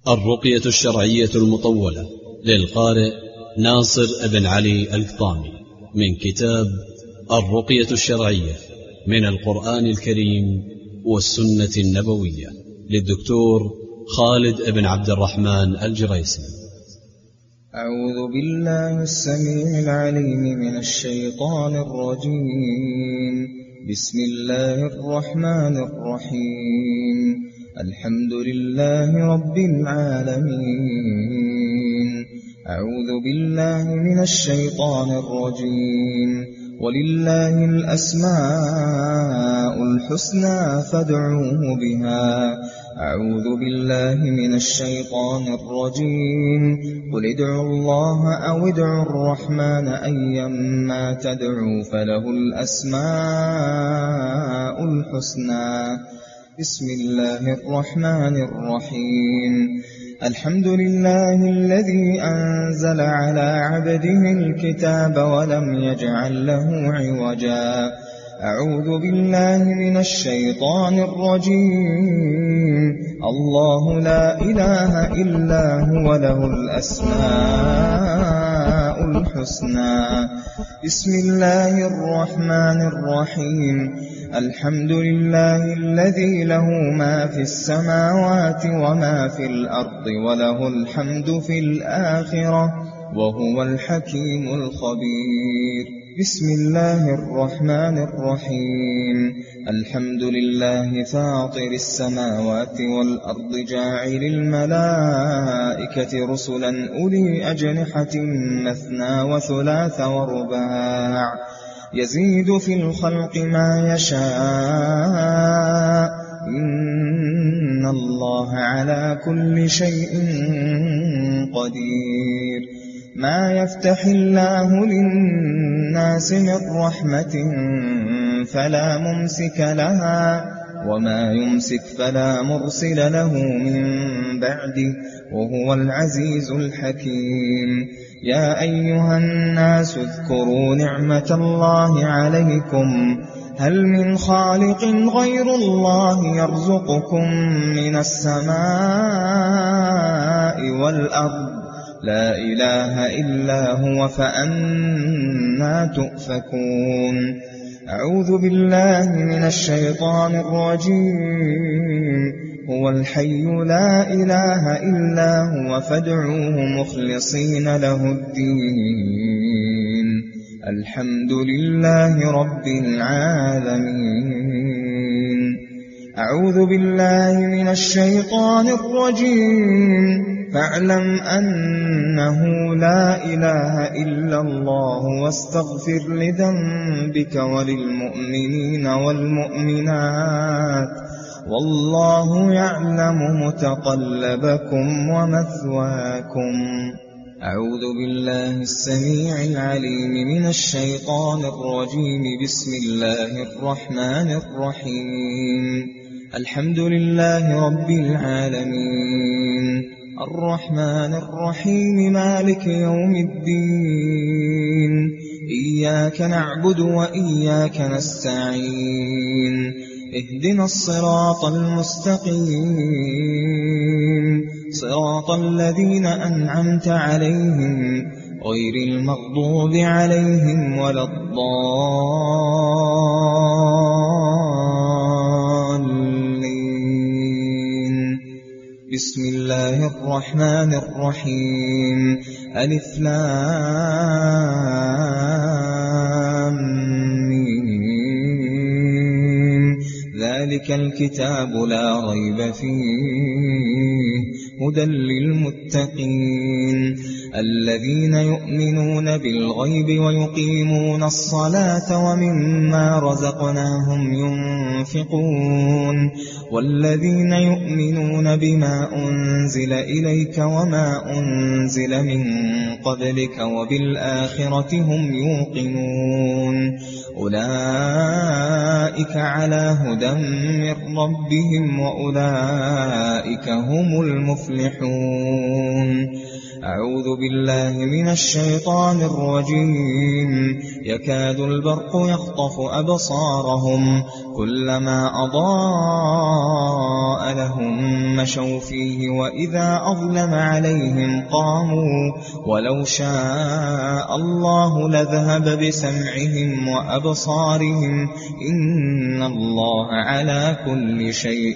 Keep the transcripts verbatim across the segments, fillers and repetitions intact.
الرقية الشرعية المطولة للقارئ ناصر بن علي القطامي من كتاب الرقية الشرعية من القرآن الكريم والسنة النبوية للدكتور خالد بن عبد الرحمن الجريسي. أعوذ بالله السميع العليم من الشيطان الرجيم. بسم الله الرحمن الرحيم. الحمد لله رب العالمين. أعوذ بالله من الشيطان الرجيم. ولله الأسماء الحسنى فادعوه بها. أعوذ بالله من الشيطان الرجيم. قل ادعوا الله أو ادعوا الرحمن أيما تدعوا فله الأسماء الحسنى. بسم الله الرحمن الرحيم. الحمد لله الذي أنزل على عبده الكتاب ولم يجعل له عوجا. أعوذ بالله من الشيطان الرجيم. الله لا إله إلا هو له الأسماء الحسنى. بسم الله الرحمن الرحيم. الحمد لله الذي له ما في السماوات وما في الأرض وله الحمد في الآخرة وهو الحكيم الخبير. بسم الله الرحمن الرحيم. الحمد لله فاطر السماوات والأرض جاعل الملائكة رسلا أولي أجنحة مثنى وثلاث ورباع يزيد في الخلق ما يشاء إن الله على كل شيء قدير. ما يفتح الله للناس من رحمة فلا ممسك لها وما يمسك فلا مرسل له من بعده وهو العزيز الحكيم. يا أيها الناس اذكروا نعمة الله عليكم هل من خالق غير الله يرزقكم من السماء والأرض لا إله إلا هو فأنى تؤفكون. أعوذ بالله من الشيطان الرجيم. هو الحي لا إله إلا هو فادعوه مخلصين له الدين. الحمد لله رب العالمين. أعوذ بالله من الشيطان الرجيم. فاعلم أنه لا إله إلا الله واستغفر لذنبك وللمؤمنين والمؤمنات والله يعلم متقلبكم ومثواكم. أعوذ بالله السميع العليم من الشيطان الرجيم. بسم الله الرحمن الرحيم. الحمد لله رب العالمين. الرحمن الرحيم مالك يوم الدين. إياك نعبد وإياك نستعين. اهدنا الصراط المستقيم صراط الذين أنعمت عليهم غير المغضوب عليهم ولا الضالين. بسم الله الرحمن الرحيم. ألف لام ميم. ذلك الكتاب لا ريب فيه هدى للمتقين الذين يؤمنون بالغيب ويقيمون الصلاة ومما رزقناهم ينفقون والذين يؤمنون بما أنزل إليك وما أنزل من قبلك وبالآخرة هم يوقنون أولئك على هدى من ربهم وأولئك هم المفلحون. أعوذ بالله من الشيطان الرجيم. يكاد البرق يخطف أبصارهم كلما أضاء لهم مشوا فيه وإذا أظلم عليهم قاموا ولو شاء الله لذهب بسمعهم وأبصارهم إن الله على كل شيء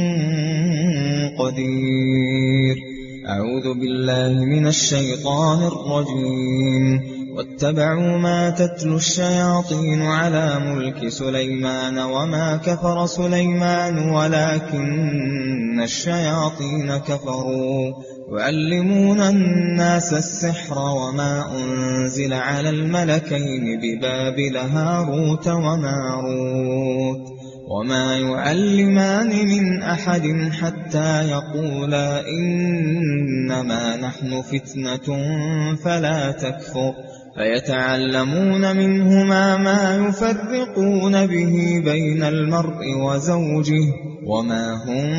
قدير. أعوذ بالله من الشيطان الرجيم. واتبعوا ما تتلو الشياطين على ملك سليمان وما كفر سليمان ولكن الشياطين كفروا يعلمون الناس السحر وما أنزل على الملكين ببابل هاروت وماروت وما يعلمان من أحد حتى يقولا إنما نحن فتنة فلا تكفر فيتعلمون منهما ما يفرقون به بين المرء وزوجه وما هم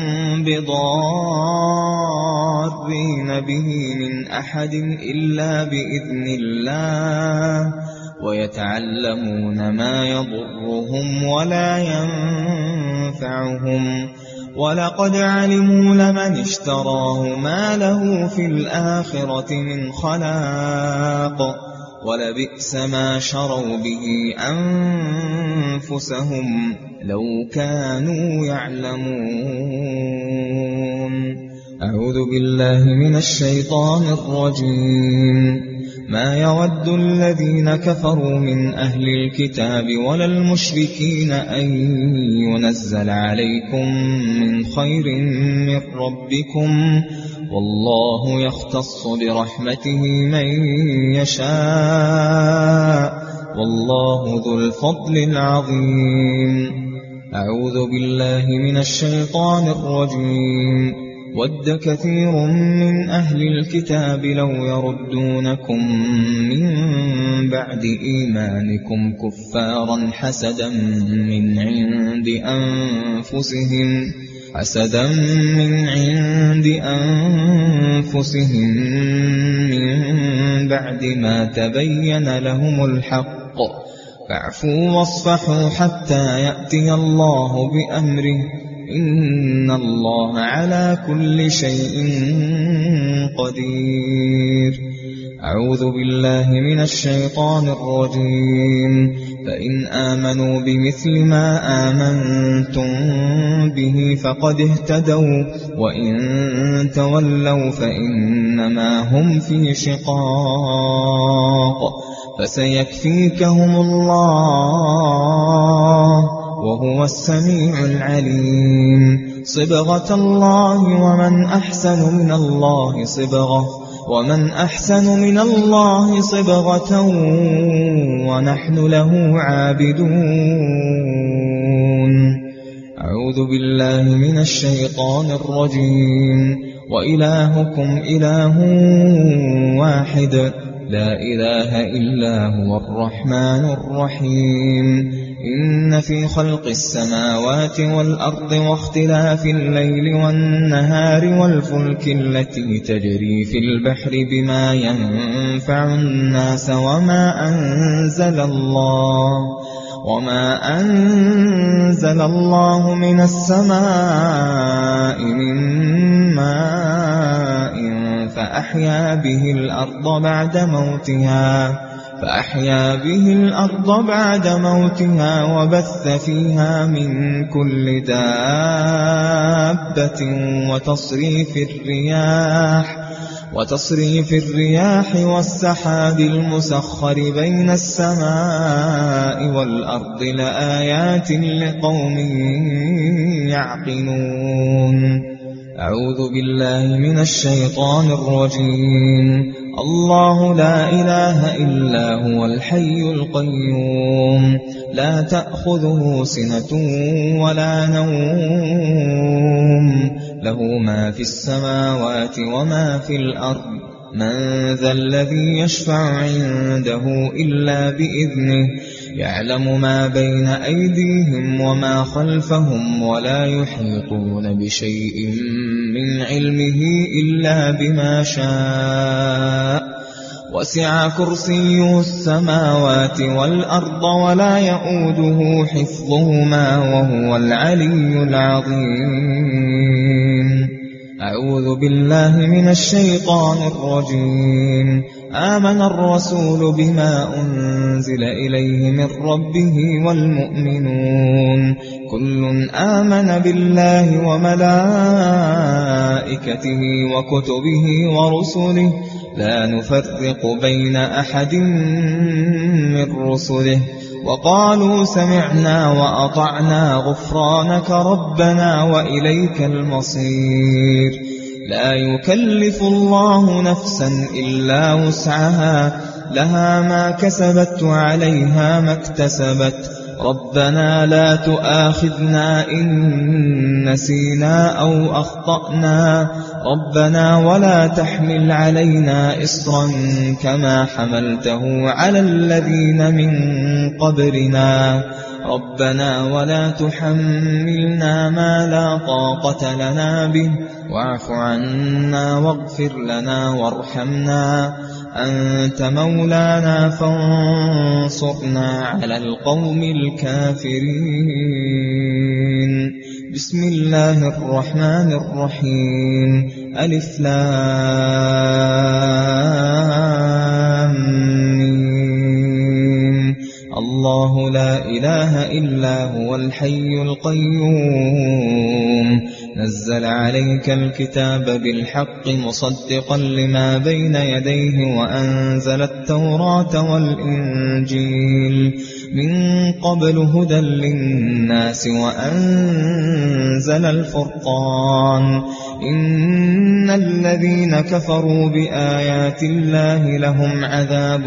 بضارين به من أحد إلا بإذن الله ويتعلمون ما يضرهم ولا ينفعهم ولقد علموا لمن اشتراه ما له في الآخرة من خلاق ولبئس ما شروا به أنفسهم لو كانوا يعلمون. أعوذ بالله من الشيطان الرجيم. ما يود الذين كفروا من أهل الكتاب ولا المشركين أن ينزل عليكم من خير من ربكم والله يختص برحمته من يشاء والله ذو الفضل العظيم. أعوذ بالله من الشيطان الرجيم. ود كثير من أهل الكتاب لو يردونكم من بعد إيمانكم كفارا حسدا من عند أنفسهم حسدا من عند أنفسهم من بعد ما تبين لهم الحق فاعفوا واصفحوا حتى يأتي الله بأمره إن الله على كل شيء قدير. أعوذ بالله من الشيطان الرجيم. فإن آمنوا بمثل ما آمنتم به فقد اهتدوا وإن تولوا فإنما هم في شقاق فسيكفيكهم الله وهو السميع العليم. صبغة الله ومن أحسن من الله صبغة ومن أحسن من الله صبغة ونحن له عابدون. أعوذ بالله من الشيطان الرجيم. وإلهكم إله واحد لا إله إلا هو الرحمن الرحيم. إن في خلق السماوات والأرض واختلاف الليل والنهار والفلك التي تجري في البحر بما ينفع الناس وما أنزل الله وما أنزل الله من السماء من ماء فأحيا به الأرض بعد موتها فأحيا به الأرض بعد موتها وبث فيها من كل دابة وتصريف الرياح وتصريف الرياح والسحاب المسخر بين السماء والأرض لآيات لقوم يعقلون. أعوذ بالله من الشيطان الرجيم. الله لا إله إلا هو الحي القيوم لا تأخذه سنة ولا نوم له ما في السماوات وما في الأرض من ذا الذي يشفع عنده إلا بإذنه يعلم ما بين أيديهم وما خلفهم ولا يحيطون بشيء من علمه إلا بما شاء وسع كرسيه السماوات والأرض ولا يؤوده حفظهما وهو العلي العظيم. أعوذ بالله من الشيطان الرجيم. آمن الرسول بما أنزل إليه من ربه والمؤمنون كل آمن بالله وملائكته وكتبه ورسله لا نفرق بين أحد من رسله وقالوا سمعنا وأطعنا غفرانك ربنا وإليك المصير. لا يكلف الله نفسا إلا وسعها لها ما كسبت وعليها ما اكتسبت ربنا لا تؤاخذنا إن نسينا أو أخطأنا ربنا ولا تحمل علينا إصرا كما حملته على الذين من قبلنا ربنا ولا تحملنا ما لا طاقة لنا به واعف عنا واغفر لنا وارحمنا أنت مولانا فانصرنا على القوم الكافرين. بسم الله الرحمن الرحيم. ألف لام ميم. الله لا إله إلا هو الحي القيوم نزل عليك الكتاب بالحق مصدقا لما بين يديه وأنزل التوراة والإنجيل من قبل هدى للناس وأنزل الفرقان إن الذين كفروا بآيات الله لهم عذاب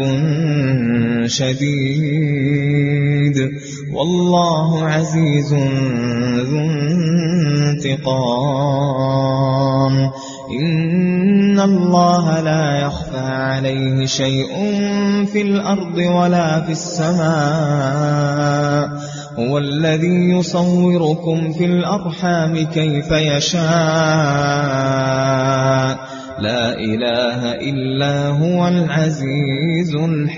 شديد والله عزيز ذو انتقام. إن الله لا يخفى عليه شيء في الأرض ولا في السماء هو الذي يصوركم في الأرحام كيف يشاء لا إله إلا هو العزيز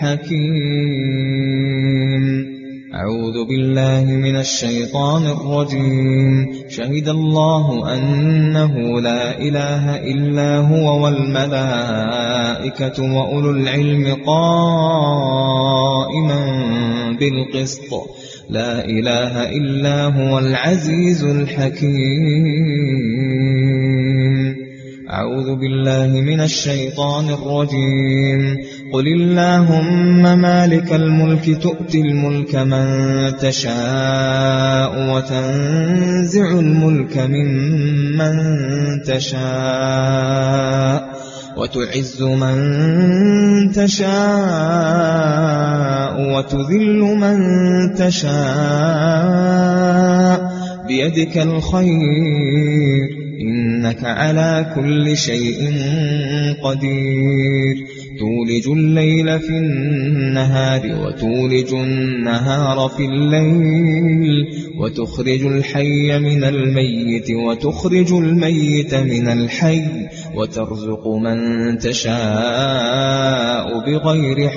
الحكيم. أعوذ بالله من الشيطان الرجيم. شهد الله أنه لا إله إلا هو والملائكة وأولو العلم قائما بالقسط لا إله إلا هو العزيز الحكيم. أعوذ بالله من الشيطان الرجيم. قل اللهم مالك الملك تؤتي الملك من تشاء وتنزع الملك ممن تشاء وتعز من تشاء وتذل من تشاء بيدك الخير إنك على كل شيء قدير. تولج الليل في النهار وتولج النهار في الليل وتخرج الحي من الميت وتخرج الميت من الحي وترزق من تشاء بغير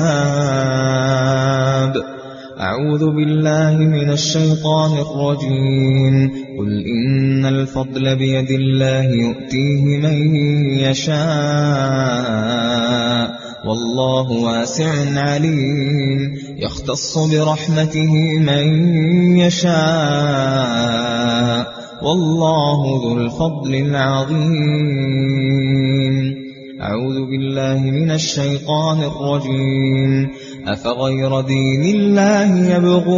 حساب. أعوذ بالله من الشيطان الرجيم. قل إن الفضل بيد الله يؤتيه من يشاء والله واسع عليم. يختص برحمته من يشاء والله ذو الفضل العظيم. أعوذ بالله من الشيطان الرجيم. أفغير دين الله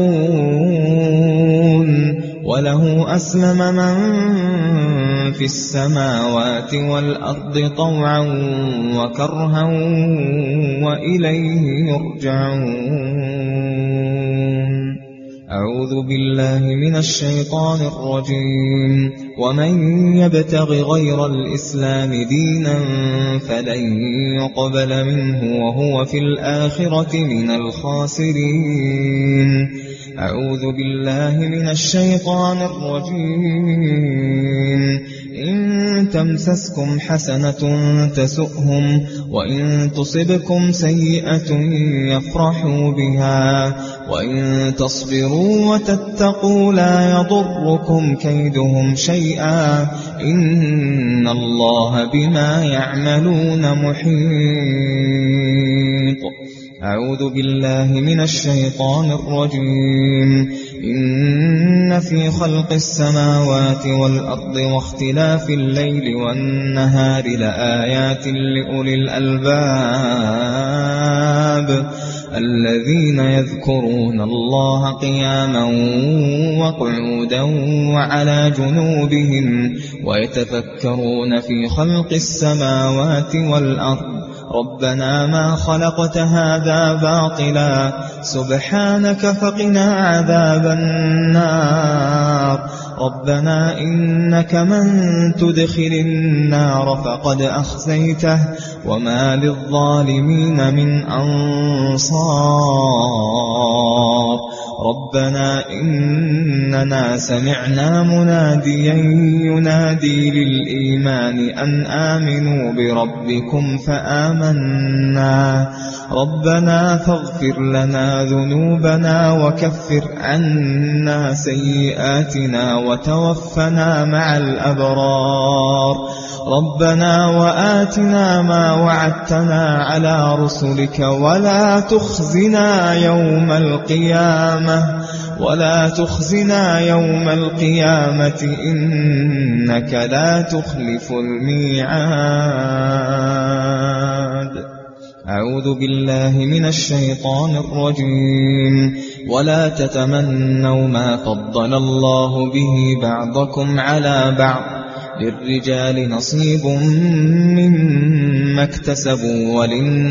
يبغون وله أسلم من في السماوات والأرض طوعا وكرها وإليه يرجعون. أعوذ بالله من الشيطان الرجيم. ومن يبتغ غير الإسلام دينا فلن يقبل منه وهو في الآخرة من الخاسرين. أعوذ بالله من الشيطان الرجيم. إن تمسسكم حسنة تسؤهم وإن تصبكم سيئة يفرحوا بها وإن تصبروا وتتقوا لا يضركم كيدهم شيئا إن الله بما يعملون محيط. أعوذ بالله من الشيطان الرجيم. إن في خلق السماوات والأرض واختلاف الليل والنهار لآيات لأولي الألباب الذين يذكرون الله قياما وقعودا وعلى جنوبهم ويتفكرون في خلق السماوات والأرض ربنا ما خلقت هذا باطلا سبحانك فقنا عذاب النار ربنا إنك من تدخل النار فقد أخزيته وما للظالمين من أنصار ربنا إننا سمعنا مناديا ينادي للإيمان أن آمنوا بربكم فآمنا ربنا فاغفر لنا ذنوبنا وكفر عنا سيئاتنا وتوفنا مع الأبرار ربنا وآتنا ما وعدتنا على رسلك ولا تخزنا يوم القيامة ولا تخزنا يوم القيامة إنك لا تخلف الميعاد. أعوذ بالله من الشيطان الرجيم. ولا تتمنوا ما فضل الله به بعضكم على بعض للرجال نصيب مما اكتسبوا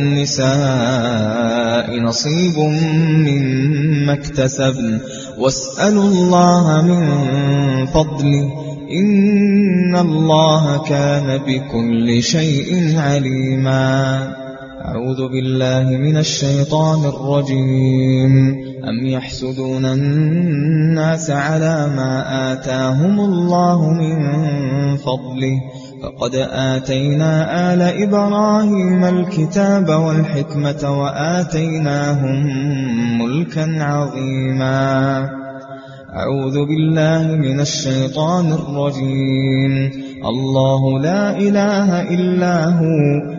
وللنساء نصيب مما اكتسبن واسألوا الله من فضله إن الله كان بكل شيء عليما. أعوذ بالله من الشيطان الرجيم. أم يحسدون الناس على ما آتاهم الله من فضله فقد آتينا آل إبراهيم الكتاب والحكمة وآتيناهم ملكا عظيما. أعوذ بالله من الشيطان الرجيم. الله لا إله إلا هو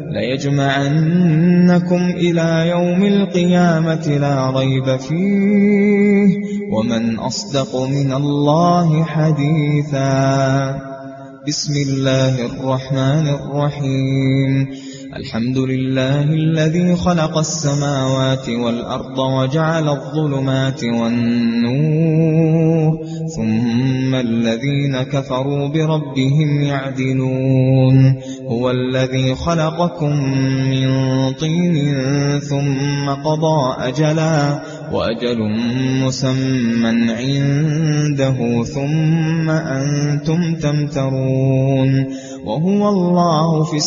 ليجمعنكم إلى يوم القيامة لا ريب فيه ومن أصدق من الله حديثا. بسم الله الرحمن الرحيم. الحمد لله الذي خلق السماوات والأرض وجعل الظلمات والنور ثم الذين كفروا بربهم يعدلون. هو الذي خلقكم من طين ثم قضى أجلا وأجل مسمى عنده ثم أنتم تمترون. وهو الله في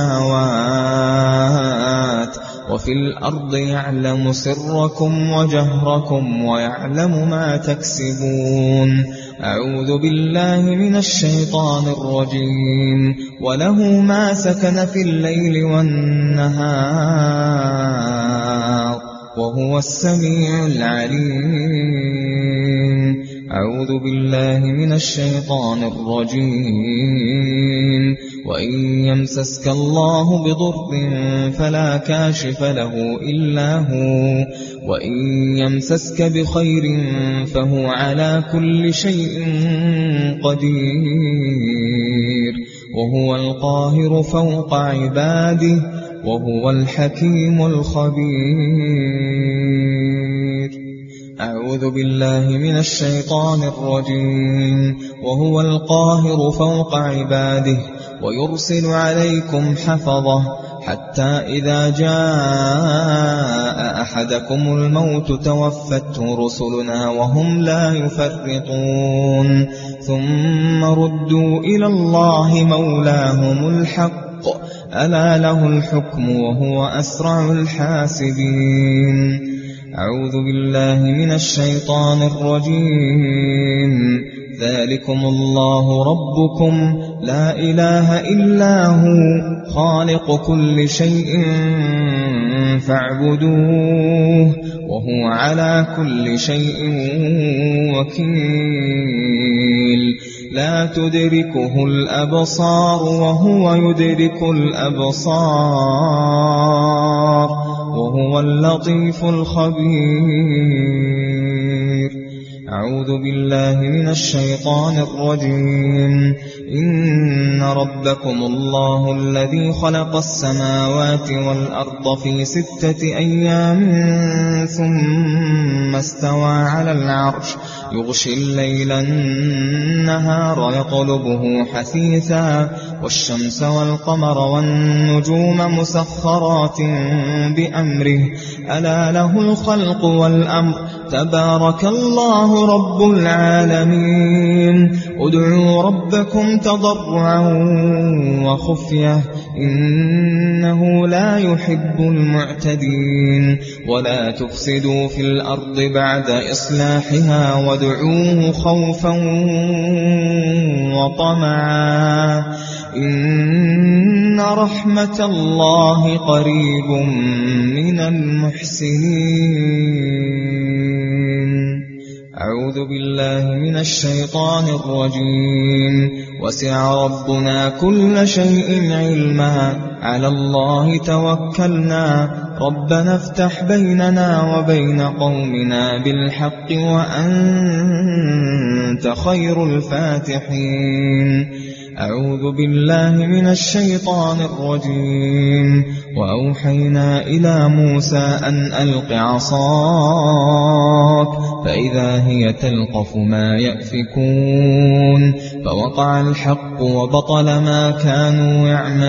السماوات وفي الأرض يعلم سركم وجهركم ويعلم ما تكسبون. أعوذ بالله من الشيطان الرجيم. وله ما سكن في الليل والنهار وهو السميع العليم. أعوذ بالله من الشيطان الرجيم. وإن يمسسك الله بضر فلا كاشف له إلا هو وإن يمسسك بخير فهو على كل شيء قدير وهو القاهر فوق عباده وهو الحكيم الخبير. أعوذ بالله من الشيطان الرجيم. وهو القاهر فوق عباده ويرسل عليكم حفظه حتى إذا جاء أحدكم الموت توفته رسلنا وهم لا يفرطون ثم ردوا إلى الله مولاهم الحق ألا له الحكم وهو أسرع الحاسبين. أعوذ بالله من الشيطان الرجيم. ذلكم الله ربكم لا إله إلا هو خالق كل شيء فاعبدوه وهو على كل شيء وكيل لا تدركه الأبصار وهو يدرك الأبصار وهو اللطيف الخبير. أعوذ بالله من الشيطان الرجيم. إن ربكم الله الذي خلق السماوات والأرض في ستة أيام ثم استوى على العرش يغشي الليل النهار يطلبه حثيثا والشمس والقمر والنجوم مسخرات بأمره ألا له الخلق والأمر تبارك الله رب العالمين. ادعوا ربكم تضرعا وخفية إنه لا يحب المعتدين. ولا تفسدوا في الأرض بعد إصلاحها وادعوه خوفا وطمعا إن رحمة الله قريب من المحسنين. أعوذ بالله من الشيطان الرجيم. وسع ربنا كل شيء علما على الله توكلنا ربنا افتح بيننا وبين قومنا بالحق وأنت خير الفاتحين. أعوذ بالله من الشيطان الرجيم. وأوحينا إلى موسى أن ألق عصاك فإذا هي تلقف ما يأفكون فوقع الحق وبطل ما كانوا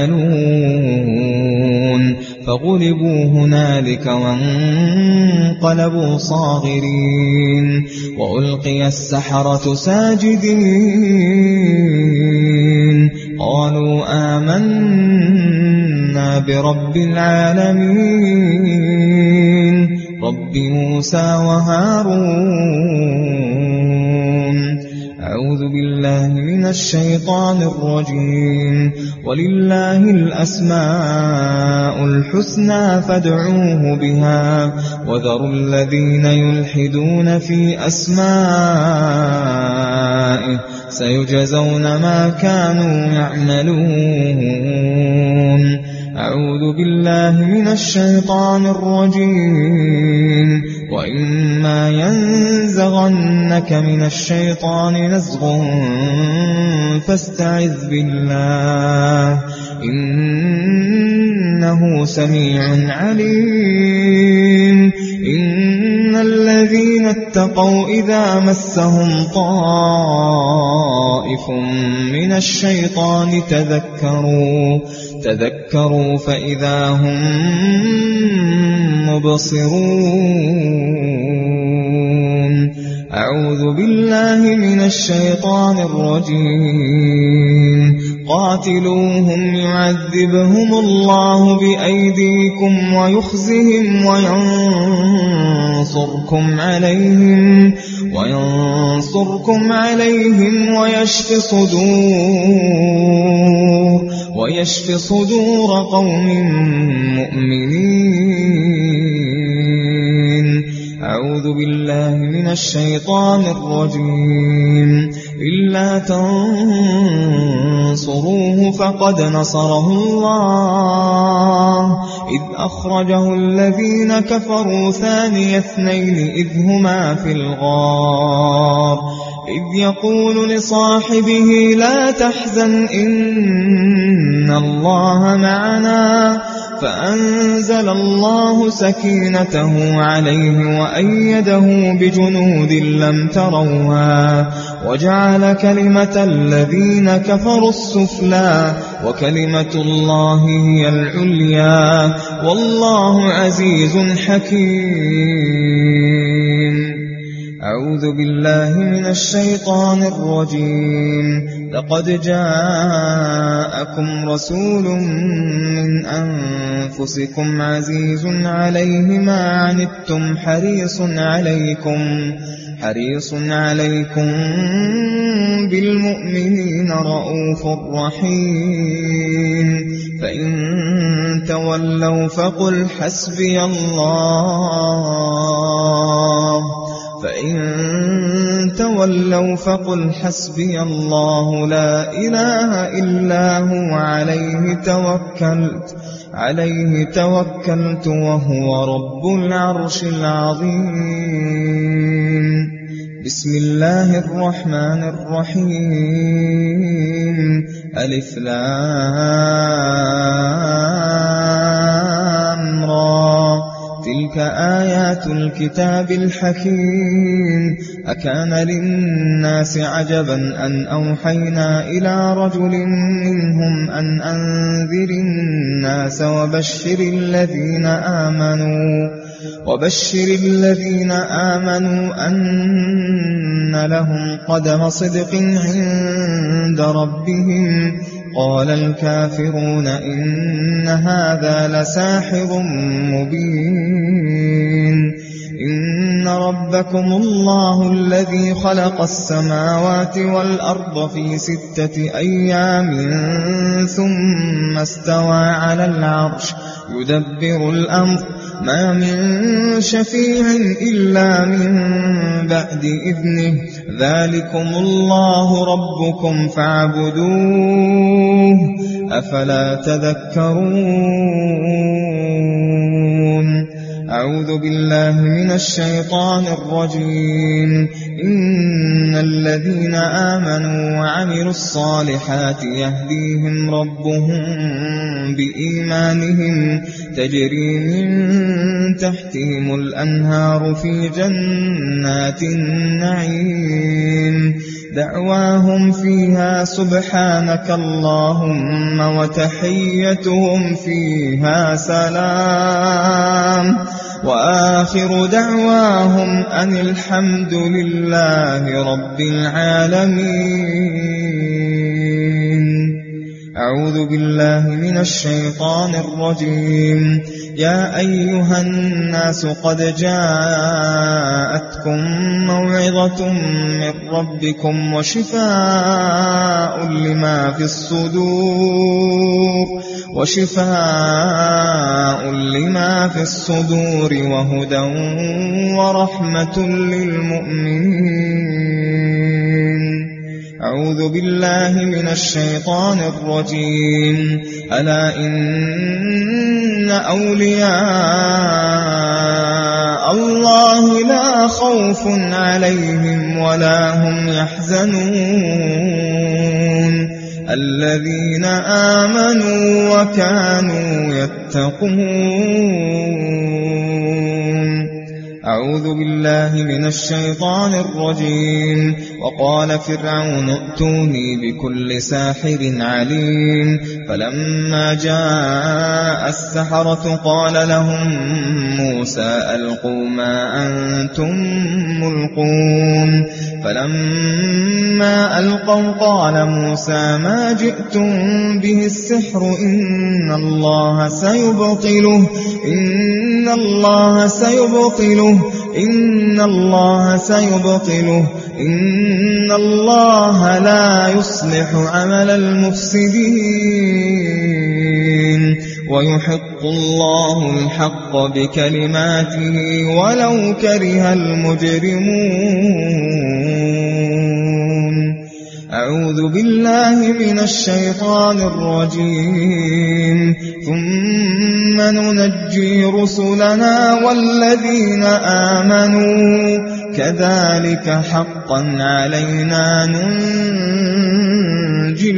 يعملون فغلبوا هنالك وانقلبوا صاغرين وألقي السحرة ساجدين قالوا آمنا برب العالمين رب موسى وهارون. أعوذ بالله من الشيطان الرجيم. ولله الأسماء الحسنى فادعوه بها وذروا الذين يلحدون في أسمائه سيجزون ما كانوا يعملون. أعوذ بالله من الشيطان الرجيم. وإما ينزغنك من الشيطان نزغ فاستعذ بالله إنه سميع عليم. إن الذين اتقوا إذا مسهم طائف من الشيطان تذكروا تذكروا فإذا هم مبصرون. أعوذ بالله من الشيطان الرجيم. قاتلوهم يعذبهم الله بأيديكم ويخزهم وينصركم عليهم وينصركم عليهم ويشف صدور ويشف صدور قوم مؤمنين. أعوذ بالله من الشيطان الرجيم. إلا تنصروه فقد نصره الله إذ أخرجه الذين كفروا ثاني اثنين إذ هما في الغار إذ يقول لصاحبه لا تحزن إن الله معنا فأنزل الله سكينته عليه وأيده بجنود لم تروها وجعل كلمة الذين كفروا السفلى وكلمة الله هي العليا والله عزيز حكيم. أعوذ بالله من الشيطان الرجيم. لقد جاءكم رسول من أنفسكم عزيز عليه ما عنتم حريص عليكم حريص عليكم بالمؤمنين رؤوف رحيم فإن تولوا فقل حسبي الله فإن تولوا فقل حسبي الله لا إله إلا هو عليه توكلت عليه توكلت وهو رب العرش العظيم. بسم الله الرحمن الرحيم. ألف لام را تلك آيات الكتاب الحكيم. أكان للناس عجبا أن أوحينا إلى رجل منهم أن أنذر الناس وبشر الذين آمنوا وبشر الذين آمنوا أن لهم قدم صدق عند ربهم. قال الكافرون إن هذا لساحر مبين. إن ربكم الله الذي خلق السماوات والأرض في ستة أيام ثم استوى على العرش يدبر الأمر ما من شفيع إلا من بعد إذنه ذلكم الله ربكم فاعبدوه أفلا تذكرون. أعوذ بالله من الشيطان الرجيم. إن الذين آمنوا وعملوا الصالحات يهديهم ربهم بإيمانهم تجري من تحتهم الأنهار في جنات النعيم دعواهم فيها سبحانك اللهم وتحيتهم فيها سلام وآخر دعواهم أن الحمد لله رب العالمين. أعوذ بالله من الشيطان الرجيم. يا أيها الناس قد جاءتكم موعظة من ربكم وشفاء لما في الصدور وشفاء لما في الصدور وهدى ورحمة للمؤمنين. أعوذ بالله من الشيطان الرجيم. ألا إن أولياء الله لا خوف عليهم ولا هم يحزنون الذين آمنوا وكانوا يتقون. أعوذ بالله من الشيطان الرجيم. وقال فرعون ائتوني بكل ساحر عليم. فلما جاء السحرة قال لهم موسى ألقوا ما أنتم ملقون. فلما ألقوا قال موسى ما جئتم به السحر إن الله سيبطله إن الله سيبطله إن الله سيبطله إن الله لا يصلح عمل المفسدين ويحق الله الحق بكلماته ولو كره المجرمون. أعوذ بالله من الشيطان الرجيم. ثم ننجي رسلنا والذين آمنوا كذلك حقا علينا ننجي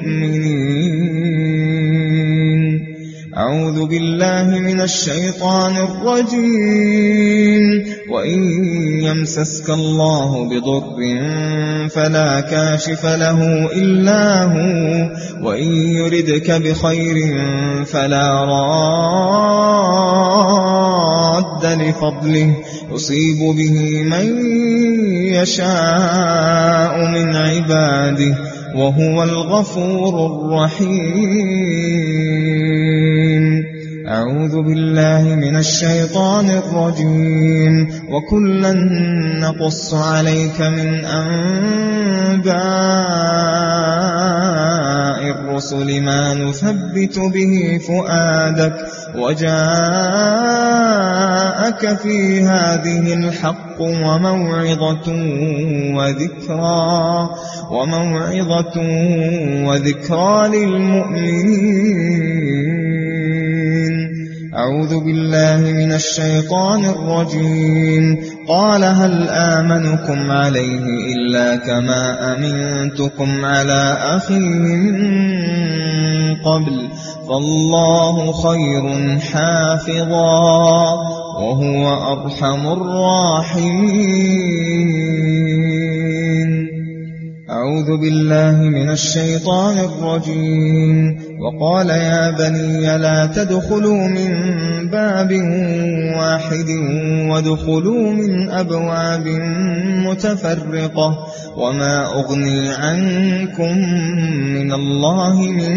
المؤمنين. أعوذ بالله من الشيطان الرجيم. وإن يمسسك الله بضر فلا كاشف له إلا هو وإن يردك بخير فلا راد لفضله يصيب به من يشاء من عباده وهو الغفور الرحيم. أعوذ بالله من الشيطان الرجيم وكلا نقص عليك من أنباء الرسل ما نثبت به فؤادك وجاءك في هذه الحق وموعظة وذكرى وموعظة وذكرى للمؤمنين. أعوذ بالله من الشيطان الرجيم قال هل آمنكم عليه إلا كما أمنتكم على أخيه من قبل فالله خير حافظا وهو أرحم الراحمين. أعوذ بالله من الشيطان الرجيم وقال يا بني لا تدخلوا من باب واحد وادخلوا من أبواب متفرقة وما أغني عنكم من الله من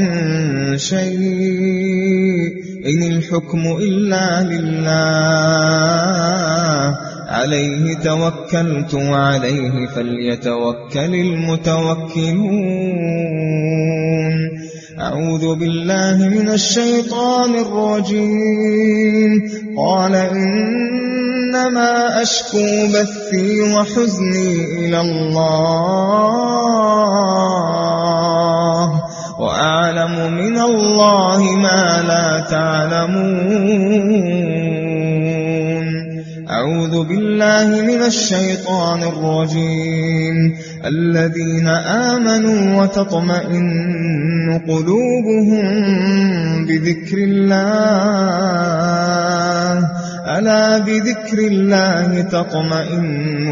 شيء إن الحكم إلا لله عليه توكلت وعليه فليتوكل المتوكلون. أعوذ بالله من الشيطان الرجيم قال إنما أشكو بثي وحزني إلى الله وأعلم من الله ما لا تعلمون. أعوذ بالله من الشيطان الرجيم الذين آمنوا وتطمئن قلوبهم بذكر الله ألا بذكر الله تطمئن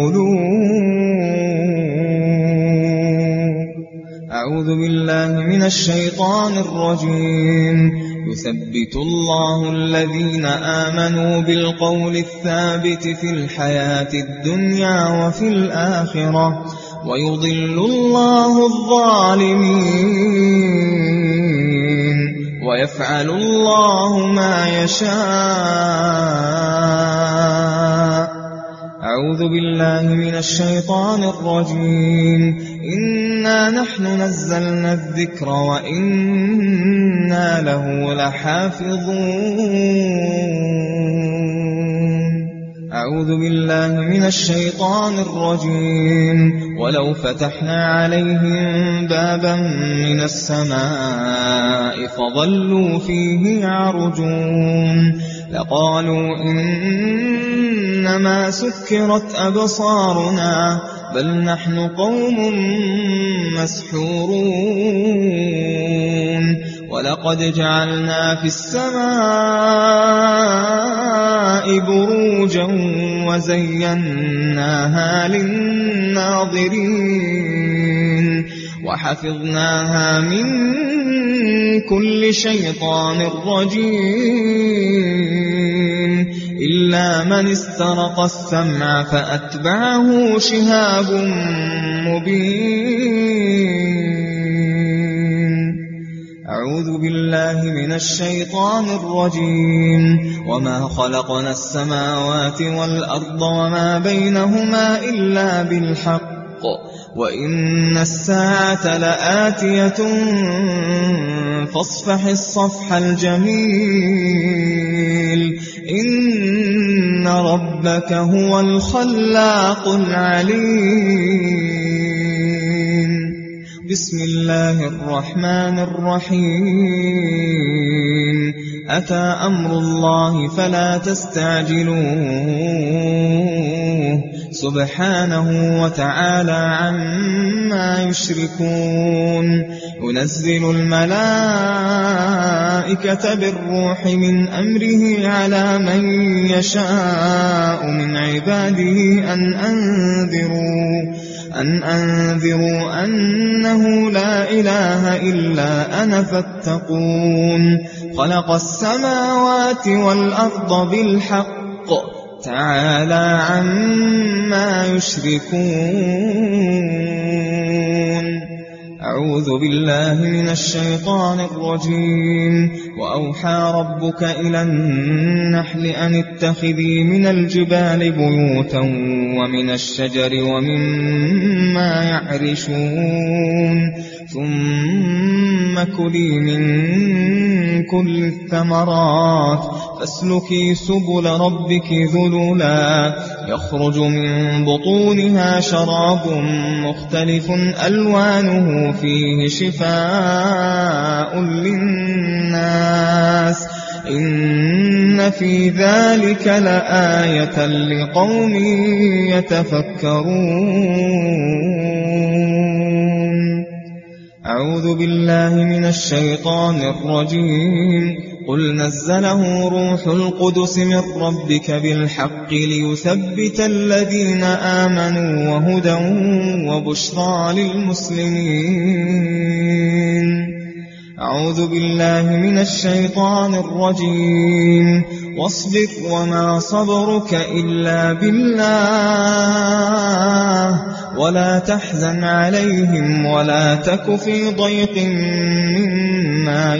القلوب. أعوذ بالله من الشيطان الرجيم يثبت الله الذين آمنوا بالقول الثابت في الحياة الدنيا وفي الآخرة ويضل الله الظالمين ويفعل الله ما يشاء. أعوذ بالله من الشيطان الرجيم إنا نحن نزلنا الذكر وإنا له لحافظون. أعوذ بالله من الشيطان الرجيم ولو فتحنا عليهم بابا من السماء فظلوا فيه يعرجون لقالوا إنما سكرت أبصارنا بل نحن قوم مسحورون. ولقد جعلنا في السماء بروجا وزيناها للناظرين وحفظناها من كل شيطان رجيم إلا من استرق السمع فأتبعه شهاب مبين. أعوذ بالله من الشيطان الرجيم وما خلقنا السماوات والأرض وما بينهما إلا بالحق وإن الساعة لآتية فاصفح الصفح الجميل إن ربك هو الخلاق العليم. بسم الله الرحمن الرحيم أتى أمر الله فلا تستعجلوه سبحانه وتعالى عما يشركون. ينزل الملائكة بالروح من أمره على من يشاء من عباده أن أنذروا أن أنذروا أنه لا إله إلا أنا فاتقون. خلق السماوات والأرض بالحق تعالى عما يشركون. أعوذ بالله من الشيطان الرجيم وأوحى ربك إلى النحل أن اتخذي من الجبال بيوتا ومن الشجر ومما يعرشون ثم كلي من كل الثمرات فاسلكي سبل ربك ذللا يخرج من بطونها شراب مختلف ألوانه فيه شفاء للناس إن في ذلك لآية لقوم يتفكرون. أعوذ بالله من الشيطان الرجيم قل نزله روح القدس من ربك بالحق ليثبت الذين آمنوا وهدى وبشرى للمسلمين. أعوذ بالله من الشيطان الرجيم واصبر وما صبرك إلا بالله ولا تحزن عليهم ولا تك في ضيق مما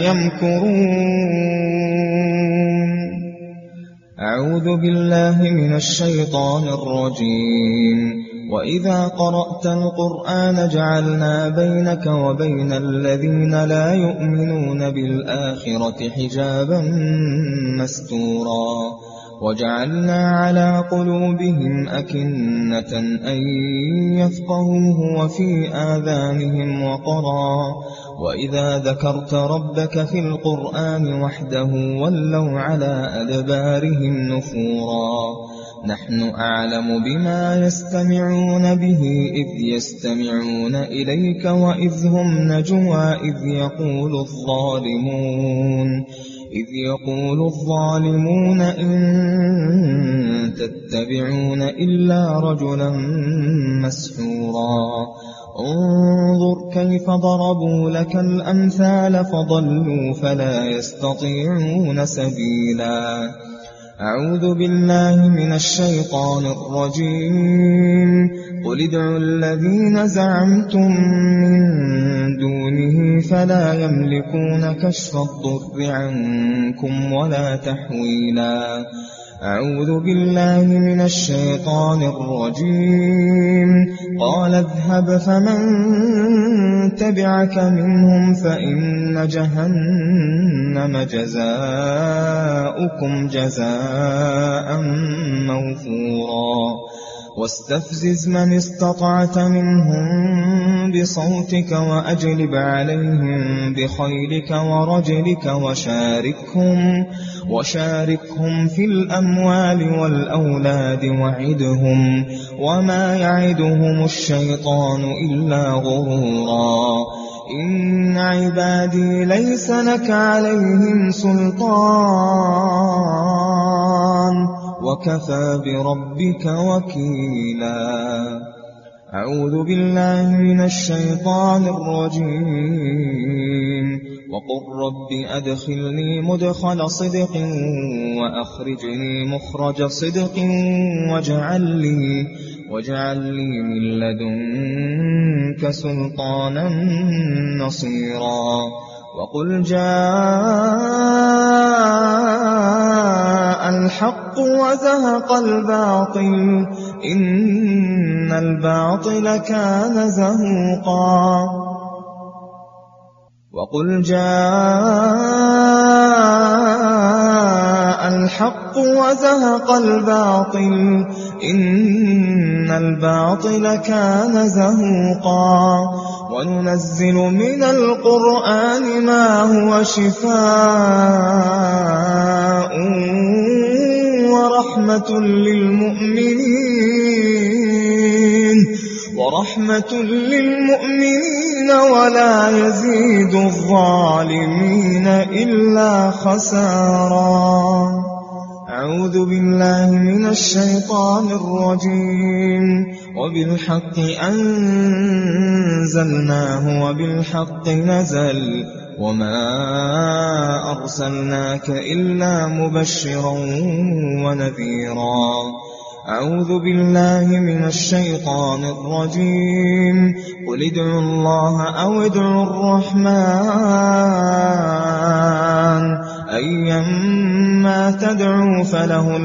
يمكرون. أعوذ بالله من الشيطان الرجيم وإذا قرأت القرآن جعلنا بينك وبين الذين لا يؤمنون بالآخرة حجابا مستورا وجعلنا على قلوبهم أكنة أن يفقهوه وفي آذانهم وقرا وإذا ذكرت ربك في القرآن وحده ولوا على أدبارهم نفورا. نحن أعلم بما يستمعون به إذ يستمعون إليك وإذ هم نجوى إذ يقول الظالمون إذ يقول الظالمون إن تتبعون إلا رجلا مسحورا. انظر كيف ضربوا لك الأمثال فضلوا فلا يستطيعون سبيلا. أعوذ بالله من الشيطان الرجيم قل ادعوا الذين زعمتم من دونه فلا يملكون كشف الضر عنكم ولا تحويلا. أعوذ بالله من الشيطان الرجيم قال اذهب فمن تبعك منهم فإن جهنم جزاؤكم جزاء موفورا. واستفزز من استطعت منهم بصوتك وأجلب عليهم بخيلك ورجلك وشاركهم, وشاركهم في الأموال والأولاد وعدهم وما يعدهم الشيطان إلا غرورا. إن عبادي ليس لك عليهم سلطان وكفى بربك وكيلا. أعوذ بالله من الشيطان الرجيم وقل رب أدخلني مدخل صدق وأخرجني مخرج صدق واجعل لي, واجعل لي من لدنك سلطانا نصيرا. وقل جاء الحق وزهق الباطل إن الباطل كان زهوقا. وقل جاء الحق وزهق الباطل إن الباطل كان زهوقا. وننزل من القرآن ما هو شفاء ورحمة للمؤمنين ورحمة للمؤمنين ولا يزيد الظالمين إلا خسارا. أعوذ بالله من الشيطان الرجيم وبالحق أنزلناه وبالحق نزل وما أرسلناك إلا مبشرا ونذيرا. أعوذ بالله من الشيطان الرجيم قل ادعوا الله أو ادعوا الرحمن أيما تدعوا فله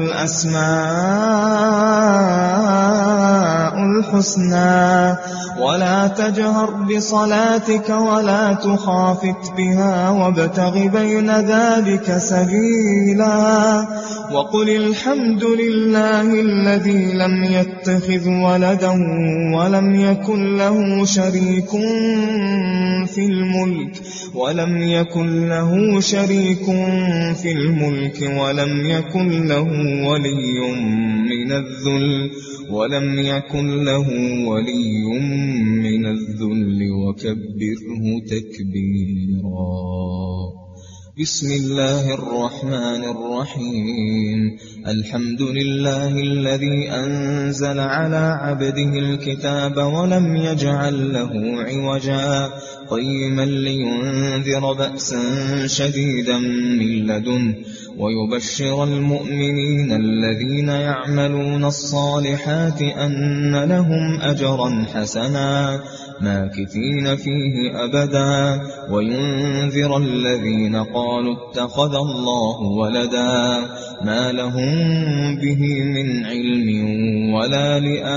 الأسماء الحسنى ولا تجهر بصلاتك ولا تخافت بها وابتغ بين ذلك سبيلا وقل الحمد لله الذي لم يتخذ ولدا ولم يكن له شريك في الملك ولم يكن له شريك في الملك ولم يكن له ولي من الذل ولم يكن له ولي من الذل وكبره تكبيرا. بسم الله الرحمن الرحيم. الحمد لله الذي أنزل على عبده الكتاب ولم يجعل له عوجا قيما لينذر بأسا شديدا من لدنه ويبشر المؤمنين الذين يعملون الصالحات أن لهم أجرا حسنا ماكثين فيه أبدا وينذر الذين قالوا اتخذ الله ولدا ما لهم به من علم ولا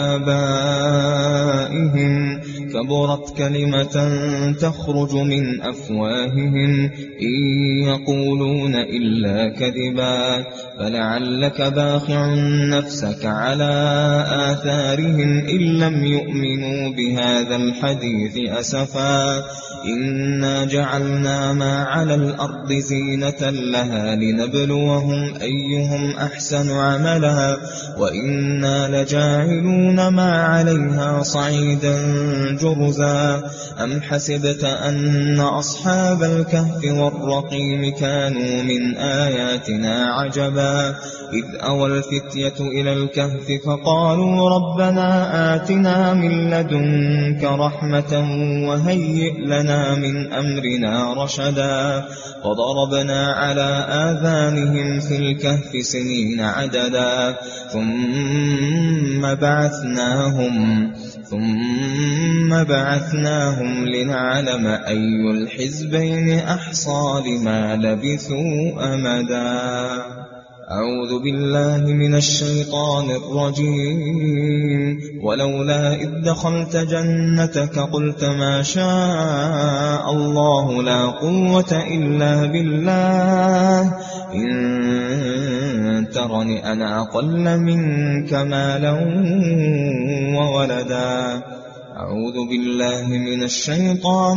لآبائهم كبرت كلمة تخرج من أفواههم إن يقولون إلا كذبا فلعلك باخع نفسك على آثارهم إن لم يؤمنوا بهذا الحديث أسفا إنا جعلنا ما على الأرض زينة لها لنبلوهم أيهم أحسن عملا وإنا لجاعلون ما عليها صعيدا جرزا أم حسبت أن أصحاب الكهف والرقيم كانوا من آياتنا عجبا إذ أوى الفتية إلى الكهف فقالوا ربنا آتنا من لدنك رحمة وهيئ لنا من أمرنا رشدا وضربنا على آذانهم في الكهف سنين عددا ثم بعثناهم ثم بعثناهم لنعلم أي الحزبين أحصى لما لبثوا أمدا. أعوذ بالله من الشيطان الرجيم. ولولا إذ دخلت جنتك قلت ما شاء الله لا قوة إلا بالله إن ترني أنا أقل منك مالا وولدا. أعوذ بالله من الشيطان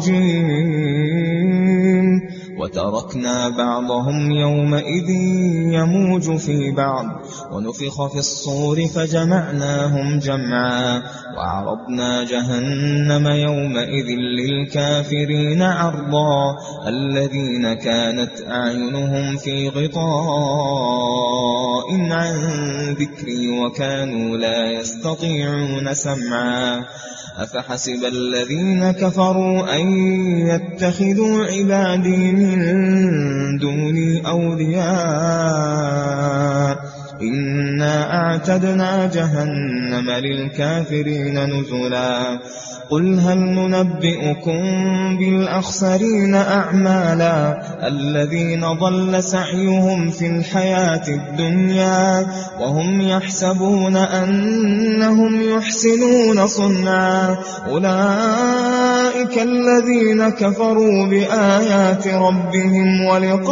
الرجيم. وتركنا بعضهم يومئذ يموج في بعض ونفخ في الصور فجمعناهم جمعا وعرضنا جهنم يومئذ للكافرين عرضا الذين كانت أعينهم في غطاء عن ذكري وكانوا لا يستطيعون سمعا أفحسب الذين كفروا أن يتخذوا عبادي من دوني أولياء إنا أعتدنا جهنم للكافرين نزلا. قل هل ننبئكم بالأخسرين أعمالا الذين ضل سعيهم في الحياة الدنيا وهم يحسبون أنهم يحسنون صنعا أولئك الذين كفروا بآيات ربهم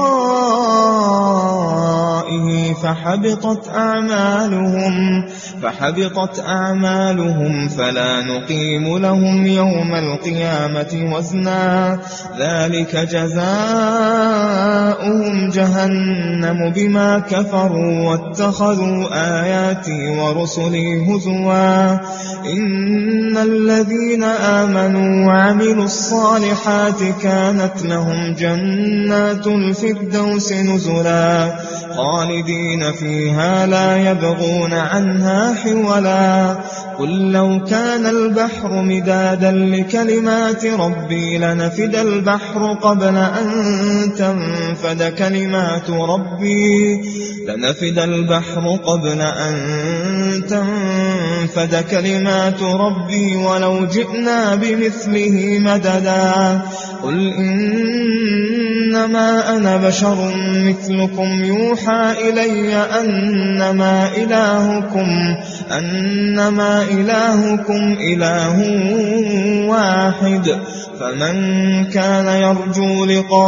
ولقائه فحبطت أعمالهم فحبطت أعمالهم فلا نقيم لهم يوم القيامة وزنا ذلك جزاؤهم جهنم بما كفروا واتخذوا آياتي ورسلي هزوا إن الذين آمنوا وعملوا الصالحات كانت لهم جنات الفردوس نزلا خالدين فيها لا يبغون عنها حولا. قل لو كان البحر مدادا لكلمات ربي لنفد البحر قبل أن تنفد كلمات ربي لنفد البحر قبل أن تنفد تنفد كلمات ربي ولو جئنا بمثله مددا قل إنما أنا بشر مثلكم يوحى إلي أنما إلهكم أنما إلهكم إله واحد فمن كان يرجو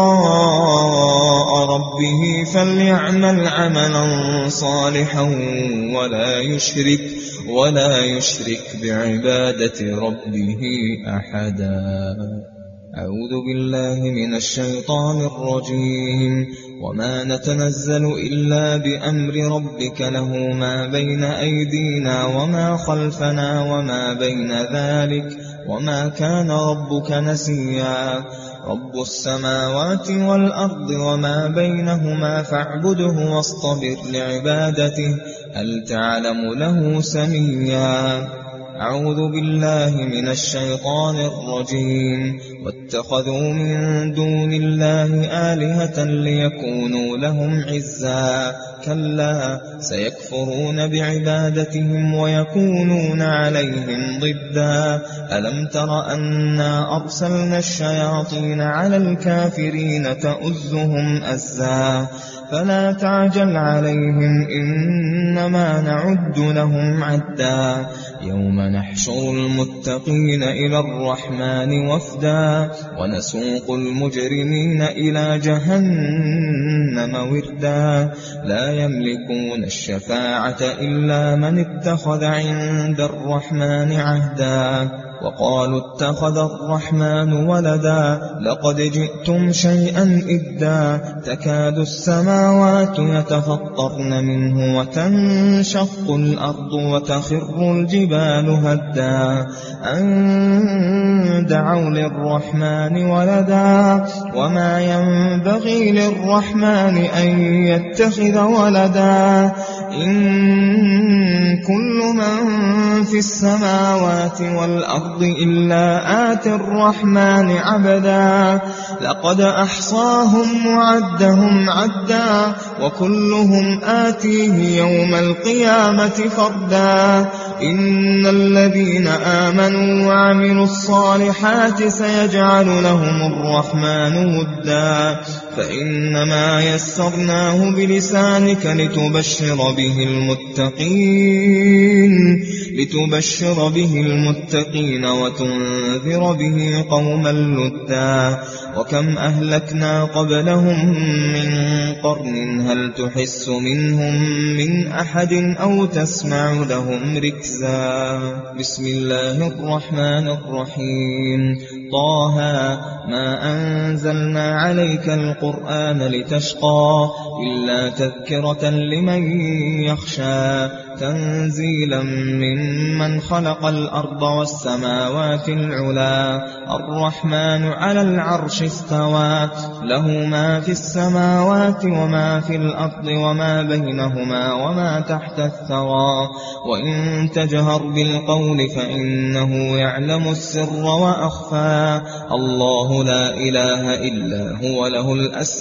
لقاء ربه فليعمل عملا صالحا ولا يشرك ولا يشرك بعبادة ربه أحدا. أعوذ بالله من الشيطان الرجيم. وما نتنزل إلا بأمر ربك له ما بين أيدينا وما خلفنا وما بين ذلك وما كان ربك نسيا. رب السماوات والأرض وما بينهما فاعبده واصطبر لعبادته هل تعلم له سميا. أعوذ بالله من الشيطان الرجيم. واتخذوا من دون الله آلهة ليكونوا لهم عزا كلا سيكفرون بعبادتهم ويكونون عليهم ضدا. ألم تر أنا أرسلنا الشياطين على الكافرين تؤزهم أزا فلا تعجل عليهم إنما نعد لهم عدا. يوم نحشر المتقين إلى الرحمن وفدا ونسوق المجرمين إلى جهنم وردا. لا يملكون الشفاعة إلا من اتخذ عند الرحمن عهدا. وقالوا اتخذ الرحمن ولدا لقد جئتم شيئا إدا. تكاد السماوات يتفطرن منه وتنشق الأرض وتخر الجبال هدا أن دعوا للرحمن ولدا وما ينبغي للرحمن أن يتخذ ولدا. إن كل من في السماوات والأرض إلا آتي الرحمن عبدا. لقد أحصاهم وعدهم عدا وكلهم آتيه يوم القيامة فردا. إن الذين آمنوا وعملوا الصالحات سيجعل لهم الرحمن ودا فإنما يسرناه بلسانك لتبشر به المتقين لتبشر به المتقين وتنذر به قوما لدا. وكم أهلكنا قبلهم من قرن هل تحس منهم من أحد أو تسمع لهم ركزا. بسم الله الرحمن الرحيم. طه ما أنزلنا عليك القرآن لتشقى إلا تذكرة لمن يخشى تنزيلا ممن خلق الأرض والسماوات العلا. الرحمن على العرش استوى له ما في السماوات وما في الأرض وما بينهما وما تحت الثرى. وإن تجهر بالقول فإنه يعلم السر وأخفى. الله لا إله إلا هو له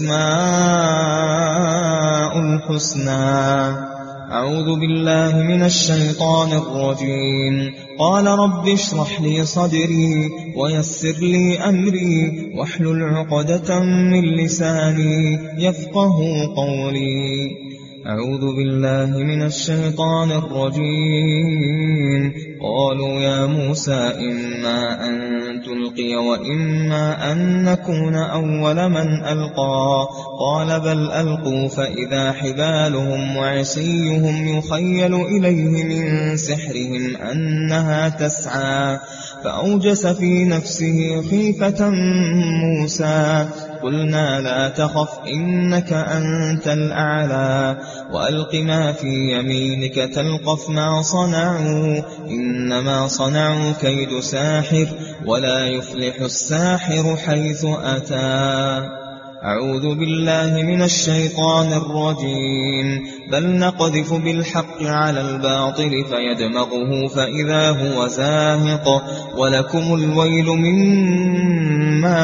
الأسماء الحسنى. أعوذ بالله من الشيطان الرجيم. قال رب اشرح لي صدري ويسر لي أمري واحلل عقدة من لساني يفقه قولي. أعوذ بالله من الشيطان الرجيم. قالوا يا موسى إما أن تلقي وإما أن نكون أول من ألقى قال بل ألقوا فإذا حبالهم وعصيهم يخيل إليه من سحرهم أنها تسعى فأوجس في نفسه خيفة موسى. قلنا لا تخف إنك أنت الأعلى وألق ما في يمينك تلقف ما صنعوا إنما صنعوا كيد ساحر ولا يفلح الساحر حيث أتى. أعوذ بالله من الشيطان الرجيم. بل نقذف بالحق على الباطل فيدمغه فإذا هو زاهق ولكم الويل مما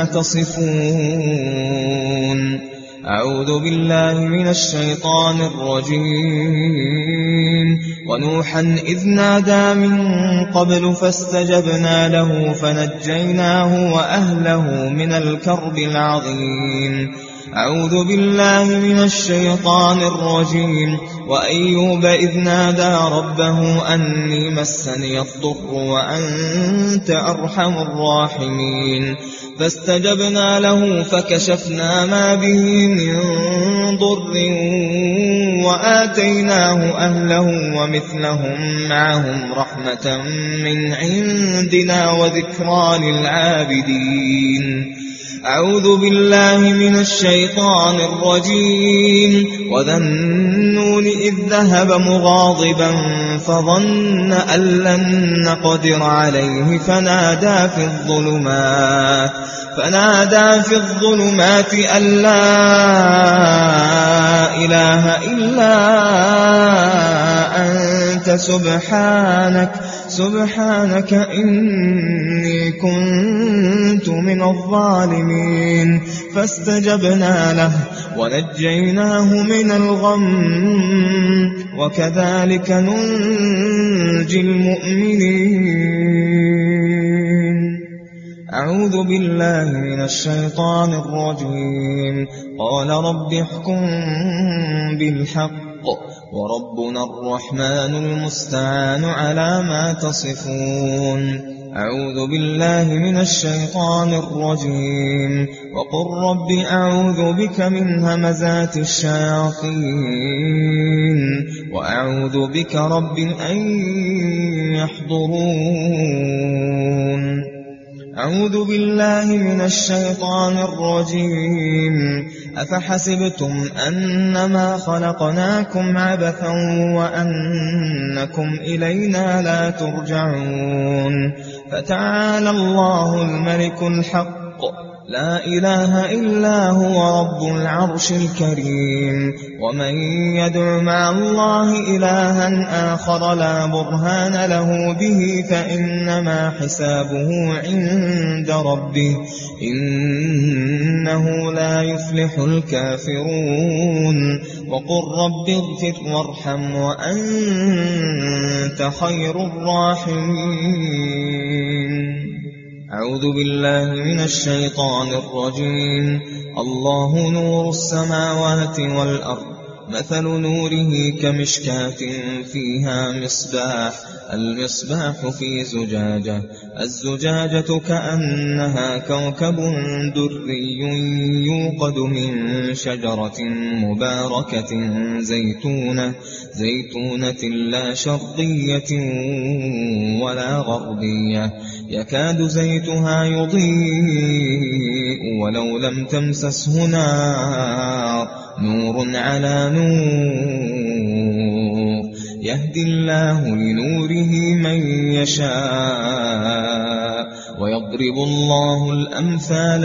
تصفون. أعوذ بالله من الشيطان الرجيم. ونوحا إذ نادى من قبل فاستجبنا له فنجيناه وأهله من الكرب العظيم. أعوذ بالله من الشيطان الرجيم. وأيوب إذ نادى ربه أني مسني الضر وأنت أرحم الراحمين فاستجبنا له فكشفنا ما به من ضر وآتيناه أهله ومثلهم معهم رحمة من عندنا وذكرى للعابدين. أعوذ بالله من الشيطان الرجيم. وذا النون إذ ذهب مغاضبا فظن أن لن نقدر عليه فنادى في الظلمات فنادى في الظلمات أن لا إله إلا أنت سبحانك سبحانك إني كنت من الظالمين فاستجبنا له ونجيناه من الغم وكذلك ننجي المؤمنين. أعوذ بالله من الشيطان الرجيم. قال رب احكم بالحق وربنا الرحمن المستعان على ما تصفون. أعوذ بالله من الشيطان الرجيم. وقل رب أعوذ بك من همزات الشياطين وأعوذ بك رب أن يحضرون. أعوذ بالله من الشيطان الرجيم. أفحسبتم أنما خلقناكم عبثا وأنكم إلينا لا ترجعون فتعالى الله الملك الحق لا إله إلا هو رب العرش الكريم. ومن يدع مع الله إلها آخر لا برهان له به فإنما حسابه عند ربه إنه لا يفلح الكافرون. وقل رب اغفر وارحم وأنت خير الراحمين. أعوذ بالله من الشيطان الرجيم. الله نور السماوات والأرض مثل نوره كمشكاة فيها مصباح المصباح في زجاجة الزجاجة كأنها كوكب دري يوقد من شجرة مباركة زيتونة زيتونة لا شرقية ولا غربية يكاد زيتها يضيء ولو لم تمسسه نار نور على نور يهدي الله لنوره من يشاء ويضرب الله الأمثال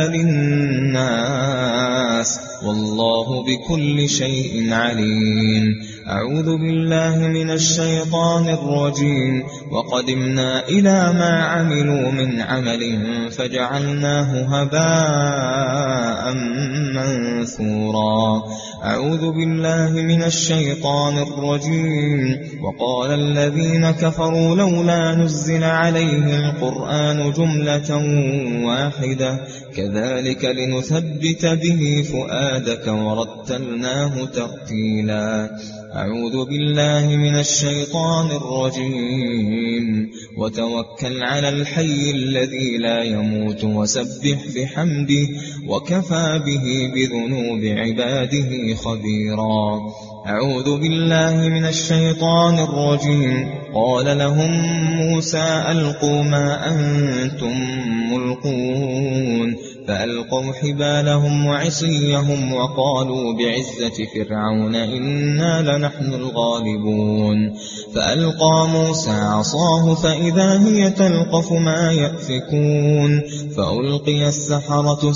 للناس والله بكل شيء عليم. أعوذ بالله من الشيطان الرجيم. وقدمنا إلى ما عملوا من عمل فجعلناه هباء منثورا. أعوذ بالله من الشيطان الرجيم. وقال الذين كفروا لولا نزل عليه القرآن جملة واحدة كذلك لنثبت به فؤادك ورتلناه ترتيلا. أعوذ بالله من الشيطان الرجيم. وتوكل على الحي الذي لا يموت وسبح بحمده وكفى به بذنوب عباده خبيرا. أعوذ بالله من الشيطان الرجيم. قال لهم موسى ألقوا ما أنتم ملقون فألقوا حبالهم وعصيهم وقالوا بعزة فرعون إنا لنحن الغالبون. فألقى موسى عصاه فإذا هي تلقف ما يأفكون فألقي السحرة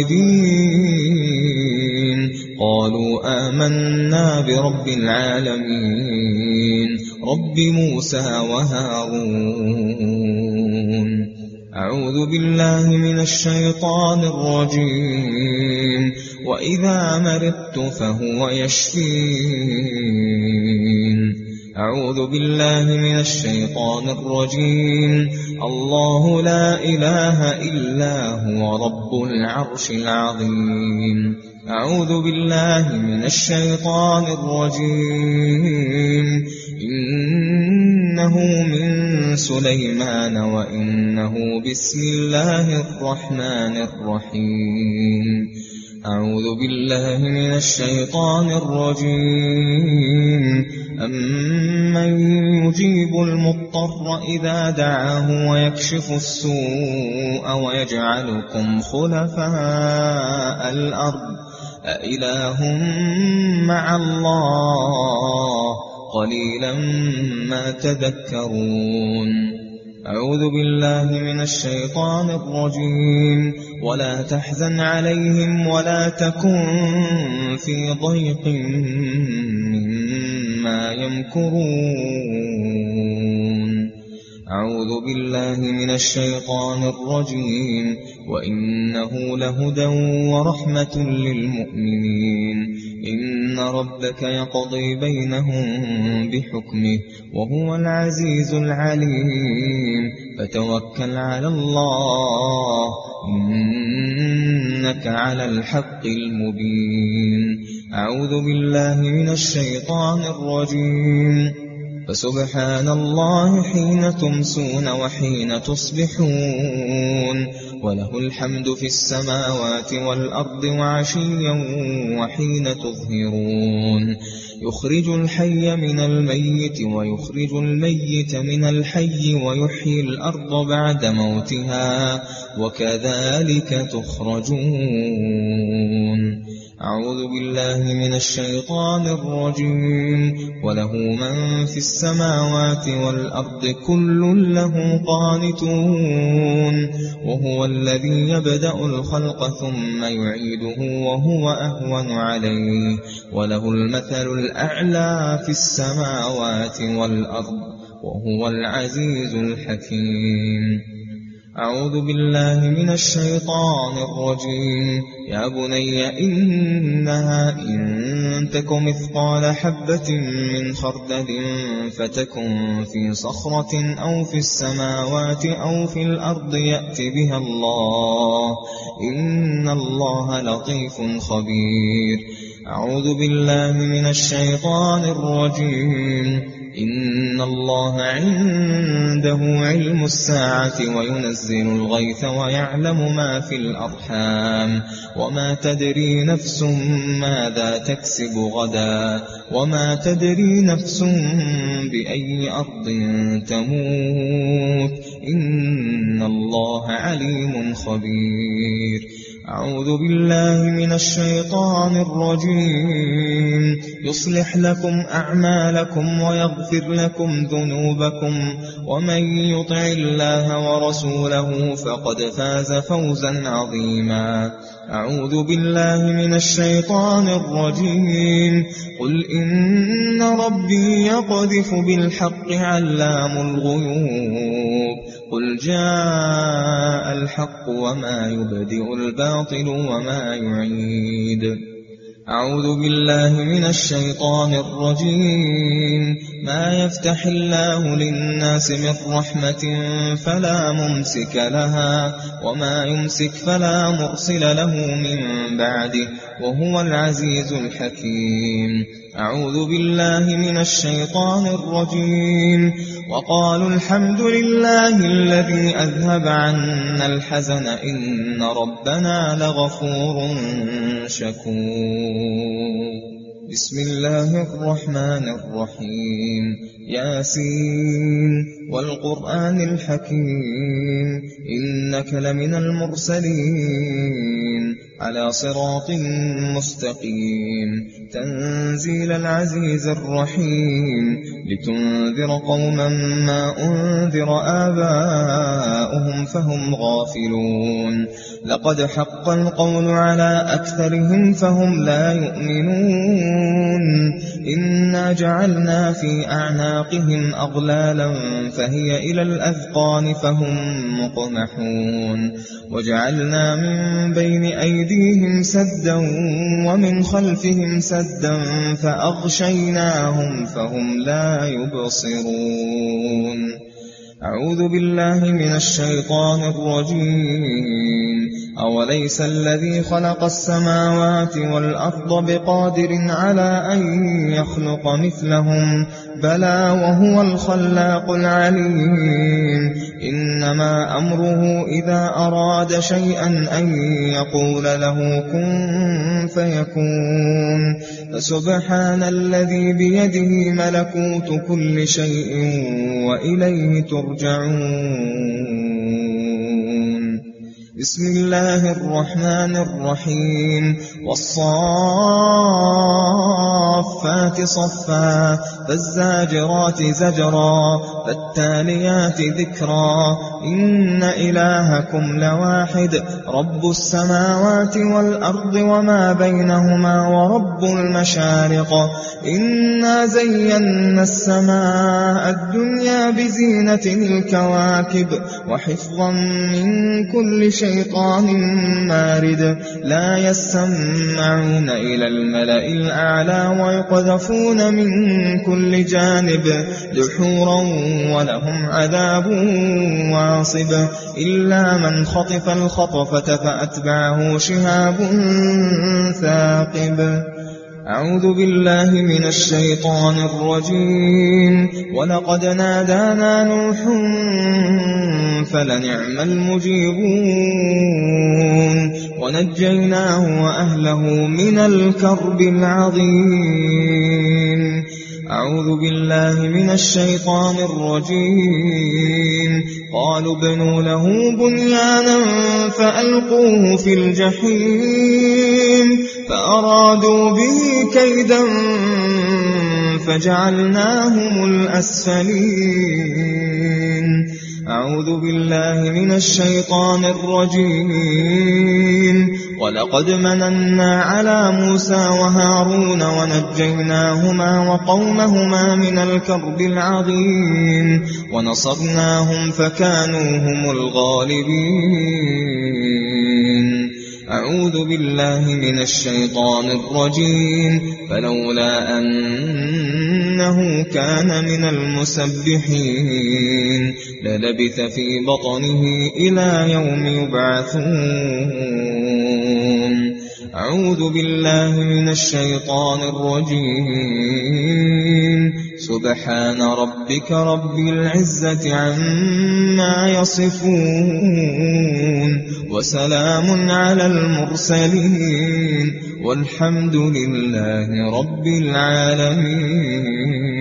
ساجدين قالوا آمنا برب العالمين رب موسى وهارون. أعوذ بالله من الشيطان الرجيم. وإذا مرضت فهو يشفين. أعوذ بالله من الشيطان الرجيم. الله لا إله إلا هو رب العرش العظيم. أعوذ بالله من الشيطان الرجيم. إنه من سليمان وإنه بسم الله الرحمن الرحيم. أعوذ بالله من الشيطان الرجيم. أمن يجيب المضطر إذا دعاه ويكشف السوء ويجعلكم خلفاء الأرض أإله مع الله قليلا ما تذكرون. أعوذ بالله من الشيطان الرجيم. ولا تحزن عليهم ولا تكن في ضيق مما يمكرون. أعوذ بالله من الشيطان الرجيم. وإنه لهدى ورحمة للمؤمنين. إن ربك يقضي بينهم بحكمه وهو العزيز العليم. فتوكل على الله إنك على الحق المبين. أعوذ بالله من الشيطان الرجيم. فسبحان الله حين تمسون وحين تصبحون. وله الحمد في السماوات والأرض وعشيا وحين تظهرون. يخرج الحي من الميت ويخرج الميت من الحي ويحيي الأرض بعد موتها وكذلك تخرجون. أعوذ بالله من الشيطان الرجيم. وله من في السماوات والأرض كل له قانتون. وهو الذي يبدأ الخلق ثم يعيده وهو أهون عليه. وله المثل الأعلى في السماوات والأرض وهو العزيز الحكيم. أعوذ بالله من الشيطان الرجيم. يا بني إنها إن تك مثقال حبة من خردل فتكن في صخرة أو في السماوات أو في الأرض يأت بها الله إن الله لطيف خبير. أعوذ بالله من الشيطان الرجيم. إن الله عنده علم الساعة وينزل الغيث ويعلم ما في الأرحام وما تدري نفس ماذا تكسب غدا وما تدري نفس بأي أرض تموت إن الله عليم خبير. أعوذ بالله من الشيطان الرجيم. يصلح لكم أعمالكم ويغفر لكم ذنوبكم ومن يطع الله ورسوله فقد فاز فوزا عظيما. أعوذ بالله من الشيطان الرجيم. قل إن ربي يقذف بالحق علام الغيوب. قل جاء الحق وما يبدئ الباطل وما يعيد. أعوذ بالله من الشيطان الرجيم. ما يفتح الله للناس من رحمة فلا ممسك لها وما يمسك فلا مرسل له من بعده وهو العزيز الحكيم. أعوذ بالله من الشيطان الرجيم. وقالوا الحمد لله الذي أذهب عنا الحزن إن ربنا لغفور شكور. بسم الله الرحمن الرحيم. ياسين والقرآن الحكيم إنك لمن المرسلين على صراط مستقيم تنزيل العزيز الرحيم لتنذر قوما ما أنذر آباؤهم فهم غافلون. لقد حق القول على أكثرهم فهم لا يؤمنون إنا جعلنا في أعناقهم أغلالا فهي إلى الأذقان فهم مقمحون وجعلنا من بين أيديهم سدا ومن خلفهم سدا فأغشيناهم فهم لا يبصرون أعوذ بالله من الشيطان الرجيم أوليس الذي خلق السماوات والأرض بقادر على أن يخلق مثلهم بلى وهو الخلاق العليم إنما أمره إذا أراد شيئا أن يقول له كن فيكون فسبحان الذي بيده ملكوت كل شيء وإليه ترجعون بسم الله الرحمن الرحيم والصافات صفا فالزاجرات زجرا فالتاليات ذكرا إن إلهكم لواحد رب السماوات والأرض وما بينهما ورب المشارق إنا زينا السماء الدنيا بزينة الكواكب وحفظا من كل شيطان مارد لا يسمعون إلى الملأ الأعلى ويقذفون من كل جانب دحورا ولهم عذاب واصب إلا من خطف الخطفة فأتبعه شهاب ثاقب أعوذ بالله من الشيطان الرجيم ولقد نادانا نوح فلنعم المجيبون ونجيناه وأهله من الكرب العظيم أعوذ بالله من الشيطان الرجيم قالوا ابنوا له بنيانا فألقوه في الجحيم فأرادوا به كيدا فجعلناهم الأسفلين أعوذ بالله من الشيطان الرجيم ولقد مننا على موسى وهارون ونجيناهما وقومهما من الكرب العظيم ونصرناهم فكانوا هم الغالبين أعوذ بالله من الشيطان الرجيم فلولا أنه كان من المسبحين للبث في بطنه إلى يوم يبعثون أعوذ بالله من الشيطان الرجيم سبحان ربك رب العزة عما يصفون وسلام على المرسلين والحمد لله رب العالمين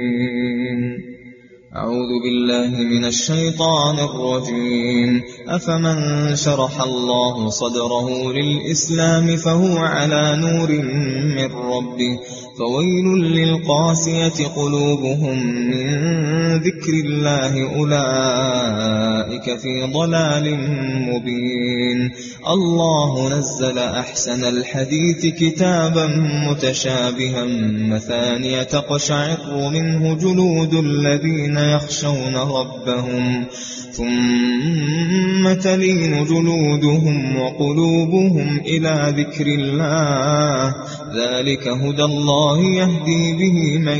أعوذ بالله من الشيطان الرجيم أفمن شرح الله صدره للإسلام فهو على نور من ربه فويل للقاسية قلوبهم من ذكر الله أولئك في ضلال مبين الله نزل أحسن الحديث كتابا متشابها مثانية تقشعر منه جلود الذين يخشون ربهم ثم تلين جلودهم وقلوبهم إلى ذكر الله ذلك هدى الله يهدي به من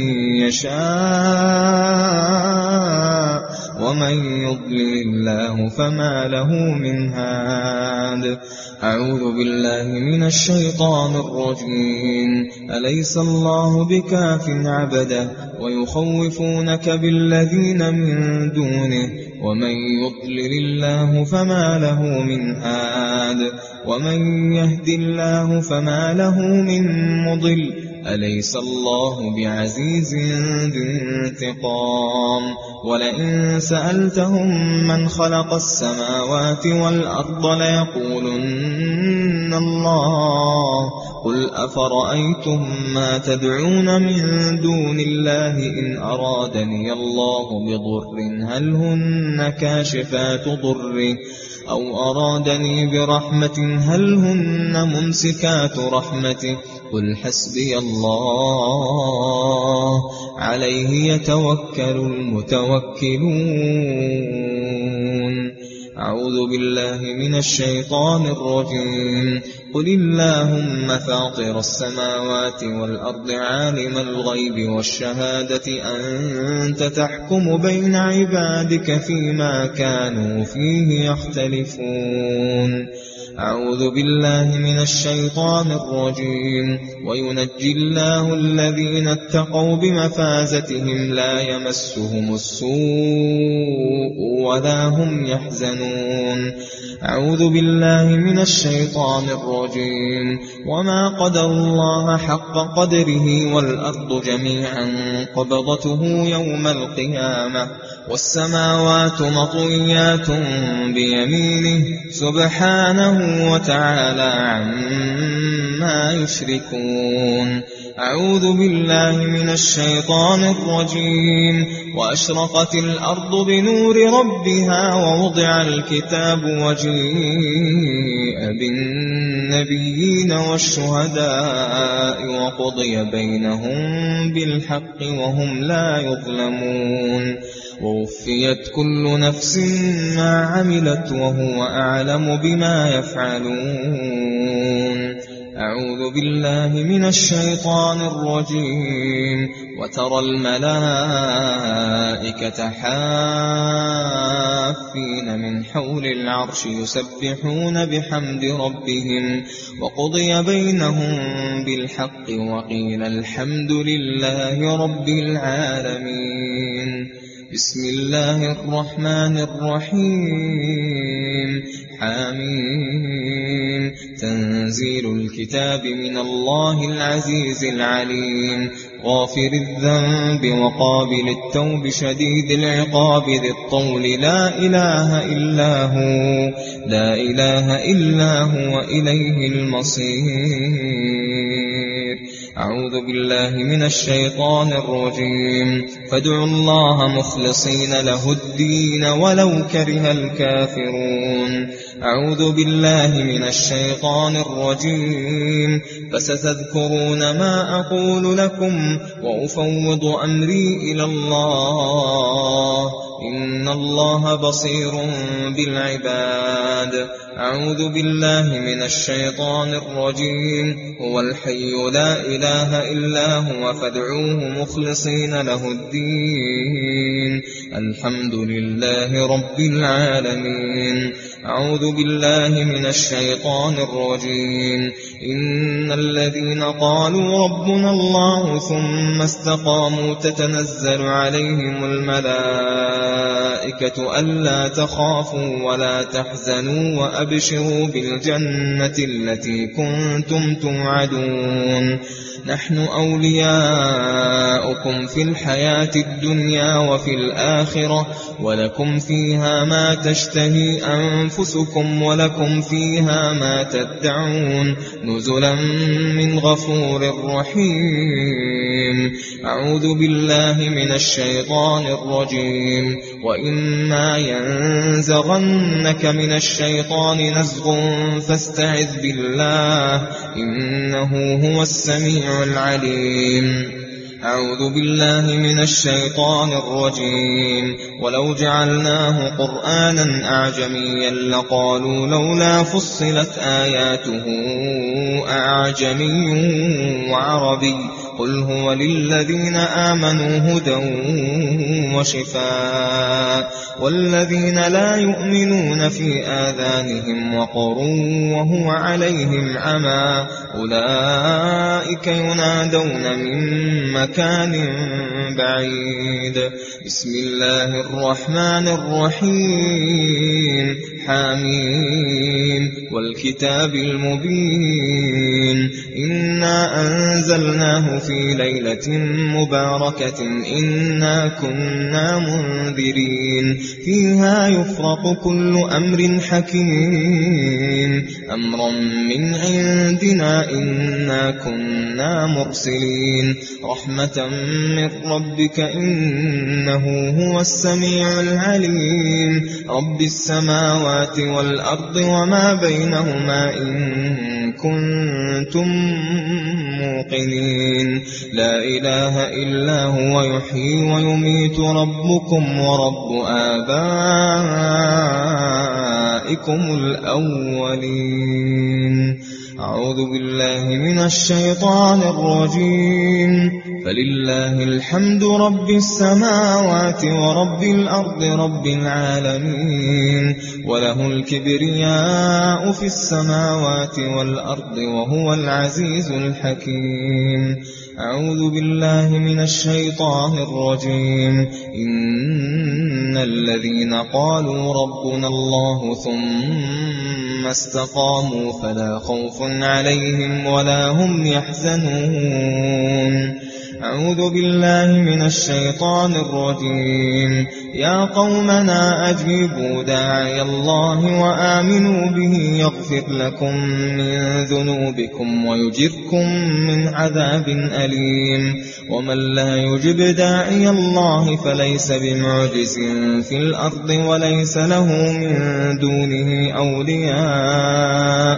يشاء ومن يضلل الله فما له من هاد أعوذ بالله من الشيطان الرجيم أليس الله بكاف عبده ويخوفونك بالذين من دونه ومن يضلل الله فما له من هاد ومن يهد الله فما له من مضل أليس الله بعزيز ذي انتقام ولئن سألتهم من خلق السماوات والأرض ليقولن الله قل أفرأيتم ما تدعون من دون الله إن أرادني الله بضر هل هن كاشفات ضره أو أرادني برحمة هل هن ممسكات رحمته قل حسبي الله عليه يتوكل المتوكلون. أعوذ بالله من الشيطان الرجيم. قل اللهم فاطر السماوات والأرض عالم الغيب والشهادة أنت تحكم بين عبادك فيما كانوا فيه يختلفون. أعوذ بالله من الشيطان الرجيم. وينجي الله الذين اتقوا بمفازتهم لا يمسهم السوء ولا هم يحزنون. أعوذ بالله من الشيطان الرجيم. وما قدر الله حق قدره والأرض جميعا قبضته يوم القيامة والسماوات مطويات بيمينه سبحانه وتعالى عما يشركون. أعوذ بالله من الشيطان الرجيم. وأشرقت الأرض بنور ربها ووضع الكتاب وجيء بالنبيين والشهداء وقضي بينهم بالحق وهم لا يظلمون. ووفيت كل نفس ما عملت وهو أعلم بما يفعلون. أعوذ بالله من الشيطان الرجيم. وترى الملائكة حافين من حول العرش يسبحون بحمد ربهم وقضي بينهم بالحق وقيل الحمد لله رب العالمين. بسم الله الرحمن الرحيم. حميم. تنزيل الكتاب من الله العزيز العليم غافر الذنب وقابل التوب شديد العقاب ذي الطول لا إله إلا هو لا إله إلا هو إليه المصير. أعوذ بالله من الشيطان الرجيم. فادعوا الله مخلصين له الدين ولو كره الكافرون. أعوذ بالله من الشيطان الرجيم. فستذكرون ما أقول لكم وأفوض أمري إلى الله إن الله بصير بالعباد. أعوذ بالله من الشيطان الرجيم. هو الحي لا إله إلا هو فادعوه مخلصين له الدين الحمد لله رب العالمين. أعوذ بالله من الشيطان الرجيم. إن الذين قالوا ربنا الله ثم استقاموا تتنزل عليهم الملائكة ألا تخافوا ولا تحزنوا وأبشروا بالجنة التي كنتم توعدون. نحن أولياؤكم في الحياة الدنيا وفي الآخرة ولكم فيها ما تشتهي أنفسكم ولكم فيها ما تدعون نزلا من غفور رحيم. أعوذ بالله من الشيطان الرجيم. وإما ينزغنك من الشيطان نزغ فاستعذ بالله إنه هو السميع العليم. أعوذ بالله من الشيطان الرجيم. ولو جعلناه قرآنا أعجميا لقالوا لولا فصلت آياته أعجمي وعربي قل هو للذين آمنوا هدى وشفاء والذين لا يؤمنون في آذانهم وقر وهو عليهم عمى أولئك ينادون من مكان بعيد. بسم الله الرحمن الرحيم. حميم. والكتاب المبين. إنا أنزلناه في في ليلة مباركة إنا كنا منذرين فيها يفرق كل أمر حكيم أمرا من عندنا إنا كنا مرسلين رحمة من ربك إنه هو السميع العليم رب السماوات والأرض وما بينهما إن كنتم موقنين لا إله إلا هو يحيي ويميت ربكم ورب آبائكم الأولين أعوذ بالله من الشيطان الرجيم فلله الحمد رب السماوات ورب الأرض رب العالمين وله الكبرياء في السماوات والأرض وهو العزيز الحكيم أعوذ بالله من الشيطان الرجيم إن الذين قالوا ربنا الله ثم استقاموا فلا خوف عليهم ولا هم يحزنون أعوذ بالله من الشيطان الرجيم يا قومنا أجيبوا داعي الله وآمنوا به يغفر لكم من ذنوبكم ويجركم من عذاب أليم ومن لا يجب داعي الله فليس بمعجز في الأرض وليس له من دونه أولياء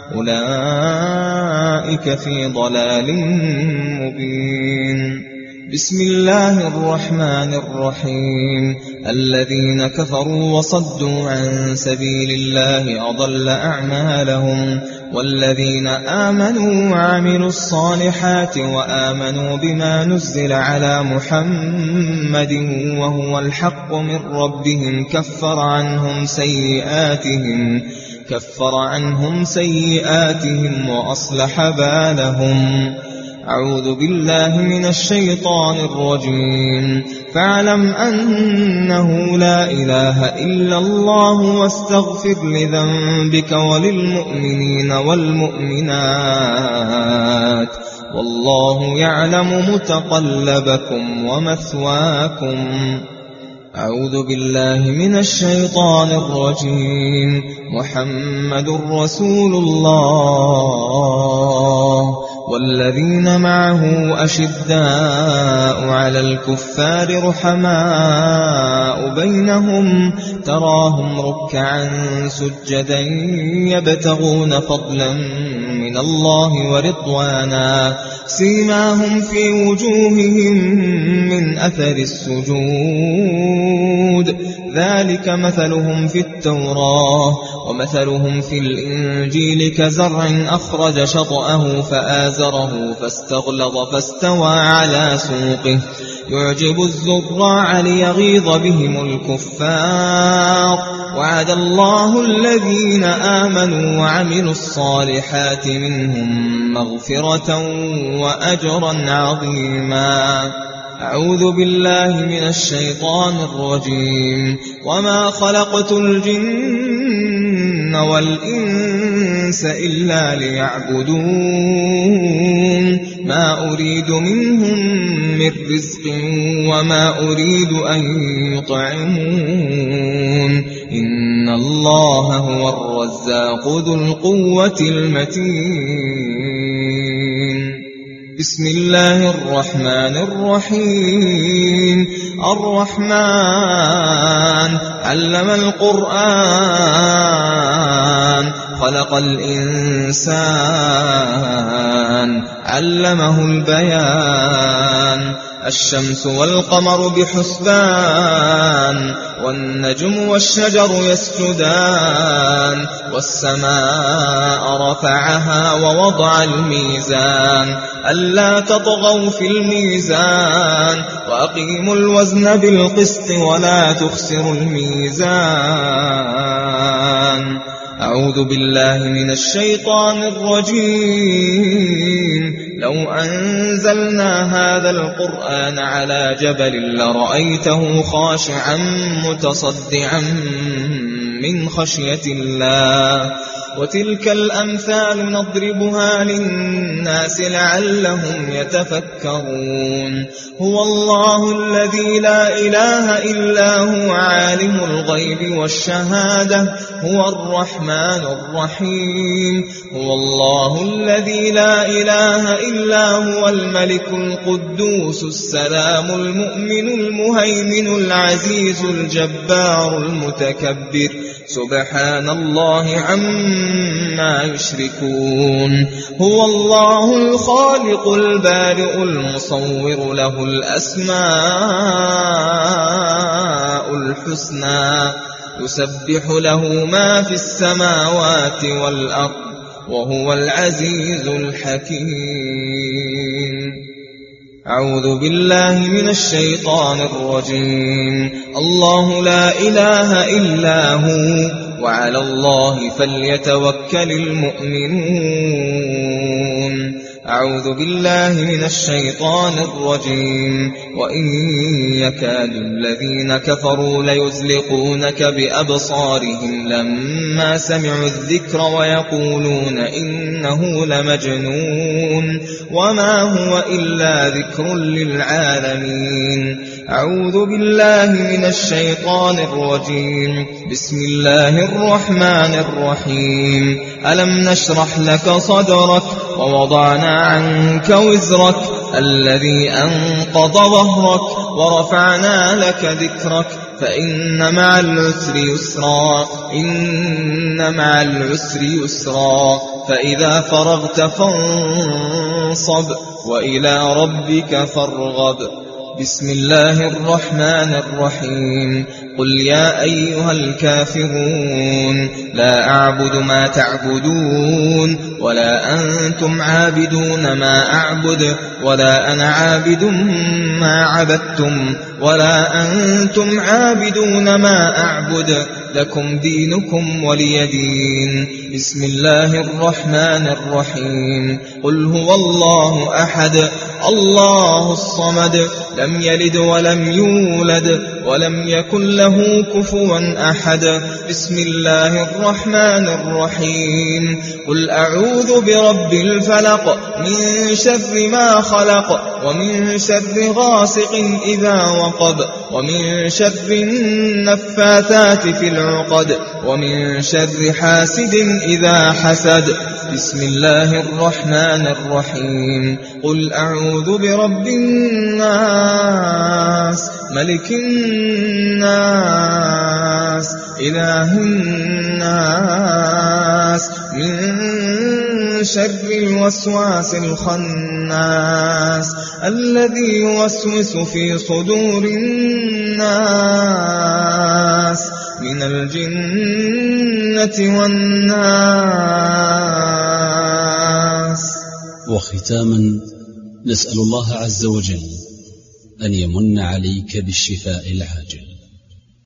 أولئك في ضلال مبين بسم الله الرحمن الرحيم الذين كفروا وصدوا عن سبيل الله أضل أعمالهم والذين آمنوا وعملوا الصالحات وآمنوا بما نزل على محمد وهو الحق من ربهم كفر عنهم سيئاتهم كفر عنهم سيئاتهم وأصلح بالهم أعوذ بالله من الشيطان الرجيم فاعلم أنه لا إله إلا الله واستغفر لذنبك وللمؤمنين والمؤمنات والله يعلم متقلبكم ومثواكم أعوذ بالله من الشيطان الرجيم محمد رسول الله والذين معه أشداء على الكفار رحماء بينهم تراهم ركعا سجدا يبتغون فضلا من الله ورضوانا سيماهم في وجوههم من أثر السجود ذلك مثلهم في التوراة ومثلهم في الإنجيل كزرع أخرج شطأه فآزره فاستغلظ فاستوى على سوقه يعجب الزراع ليغيظ بهم الكفار وعد الله الذين آمنوا وعملوا الصالحات منهم مغفرة وأجرا عظيما أعوذ بالله من الشيطان الرجيم وما خلقت الجن والإنس إلا ليعبدون ما أريد منهم من رزق وما أريد أن يطعمون إن الله هو الرزاق ذو القوة المتين بسم الله الرحمن الرحيم الرحمن علم القرآن خلق الإنسان علمه البيان الشمس والقمر بحسبان والنجم والشجر يسجدان والسماء رفعها ووضع الميزان ألا تطغوا في الميزان وأقيموا الوزن بالقسط ولا تخسروا الميزان أعوذ بالله من الشيطان الرجيم لو أنزلنا هذا القرآن على جبل لرأيته خاشعا متصدعا من خشية الله وتلك الأمثال نضربها للناس لعلهم يتفكرون هو الله الذي لا إله إلا هو عالم الغيب والشهادة هو الرحمن الرحيم هو الله الذي لا إله إلا هو الملك القدوس السلام المؤمن المهيمن العزيز الجبار المتكبر سبحان الله عما يشركون هو الله الخالق البارئ المصور له الأسماء الحسنى يسبح له ما في السماوات والأرض وهو العزيز الحكيم أعوذ بالله من الشيطان الرجيم الله لا إله إلا هو وعلى الله فليتوكل المؤمنون أعوذ بالله من الشيطان الرجيم وإن يكاد الذين كفروا ليزلقونك بأبصارهم لما سمعوا الذكر ويقولون إنه لمجنون وما هو إلا ذكر للعالمين أعوذ بالله من الشيطان الرجيم بسم الله الرحمن الرحيم ألم نشرح لك صدرك ووضعنا عنك وزرك الذي أنقض ظهرك ورفعنا لك ذكرك فإن مع العسر يسرا إن مع العسر يسرا فإذا فرغت فانصب وإلى ربك فارغب بسم الله الرحمن الرحيم قل يا أيها الكافرون لا أعبد ما تعبدون ولا أنتم عابدون ما أعبد ولا أنا عابد ما عبدتم ولا أنتم عابدون ما أعبد لكم دينكم ولي دين بسم الله الرحمن الرحيم قل هو الله أحد الله الصمد لم يلد ولم يولد ولم يكن له كفوا أحد بسم الله الرحمن الرحيم قل أعوذ برب الفلق من شر ما خلق ومن شر غاسق إذا وقب ومن شر النفاثات في العقد ومن شر حاسد إذا حسد بسم الله الرحمن الرحيم قل أعوذ برب الناس ملك الناس إله الناس من شر الوسواس الخناس الذي يوسوس في صدور الناس من الجنة والناس. وختاما نسأل الله عز وجل أن يمن عليك بالشفاء العاجل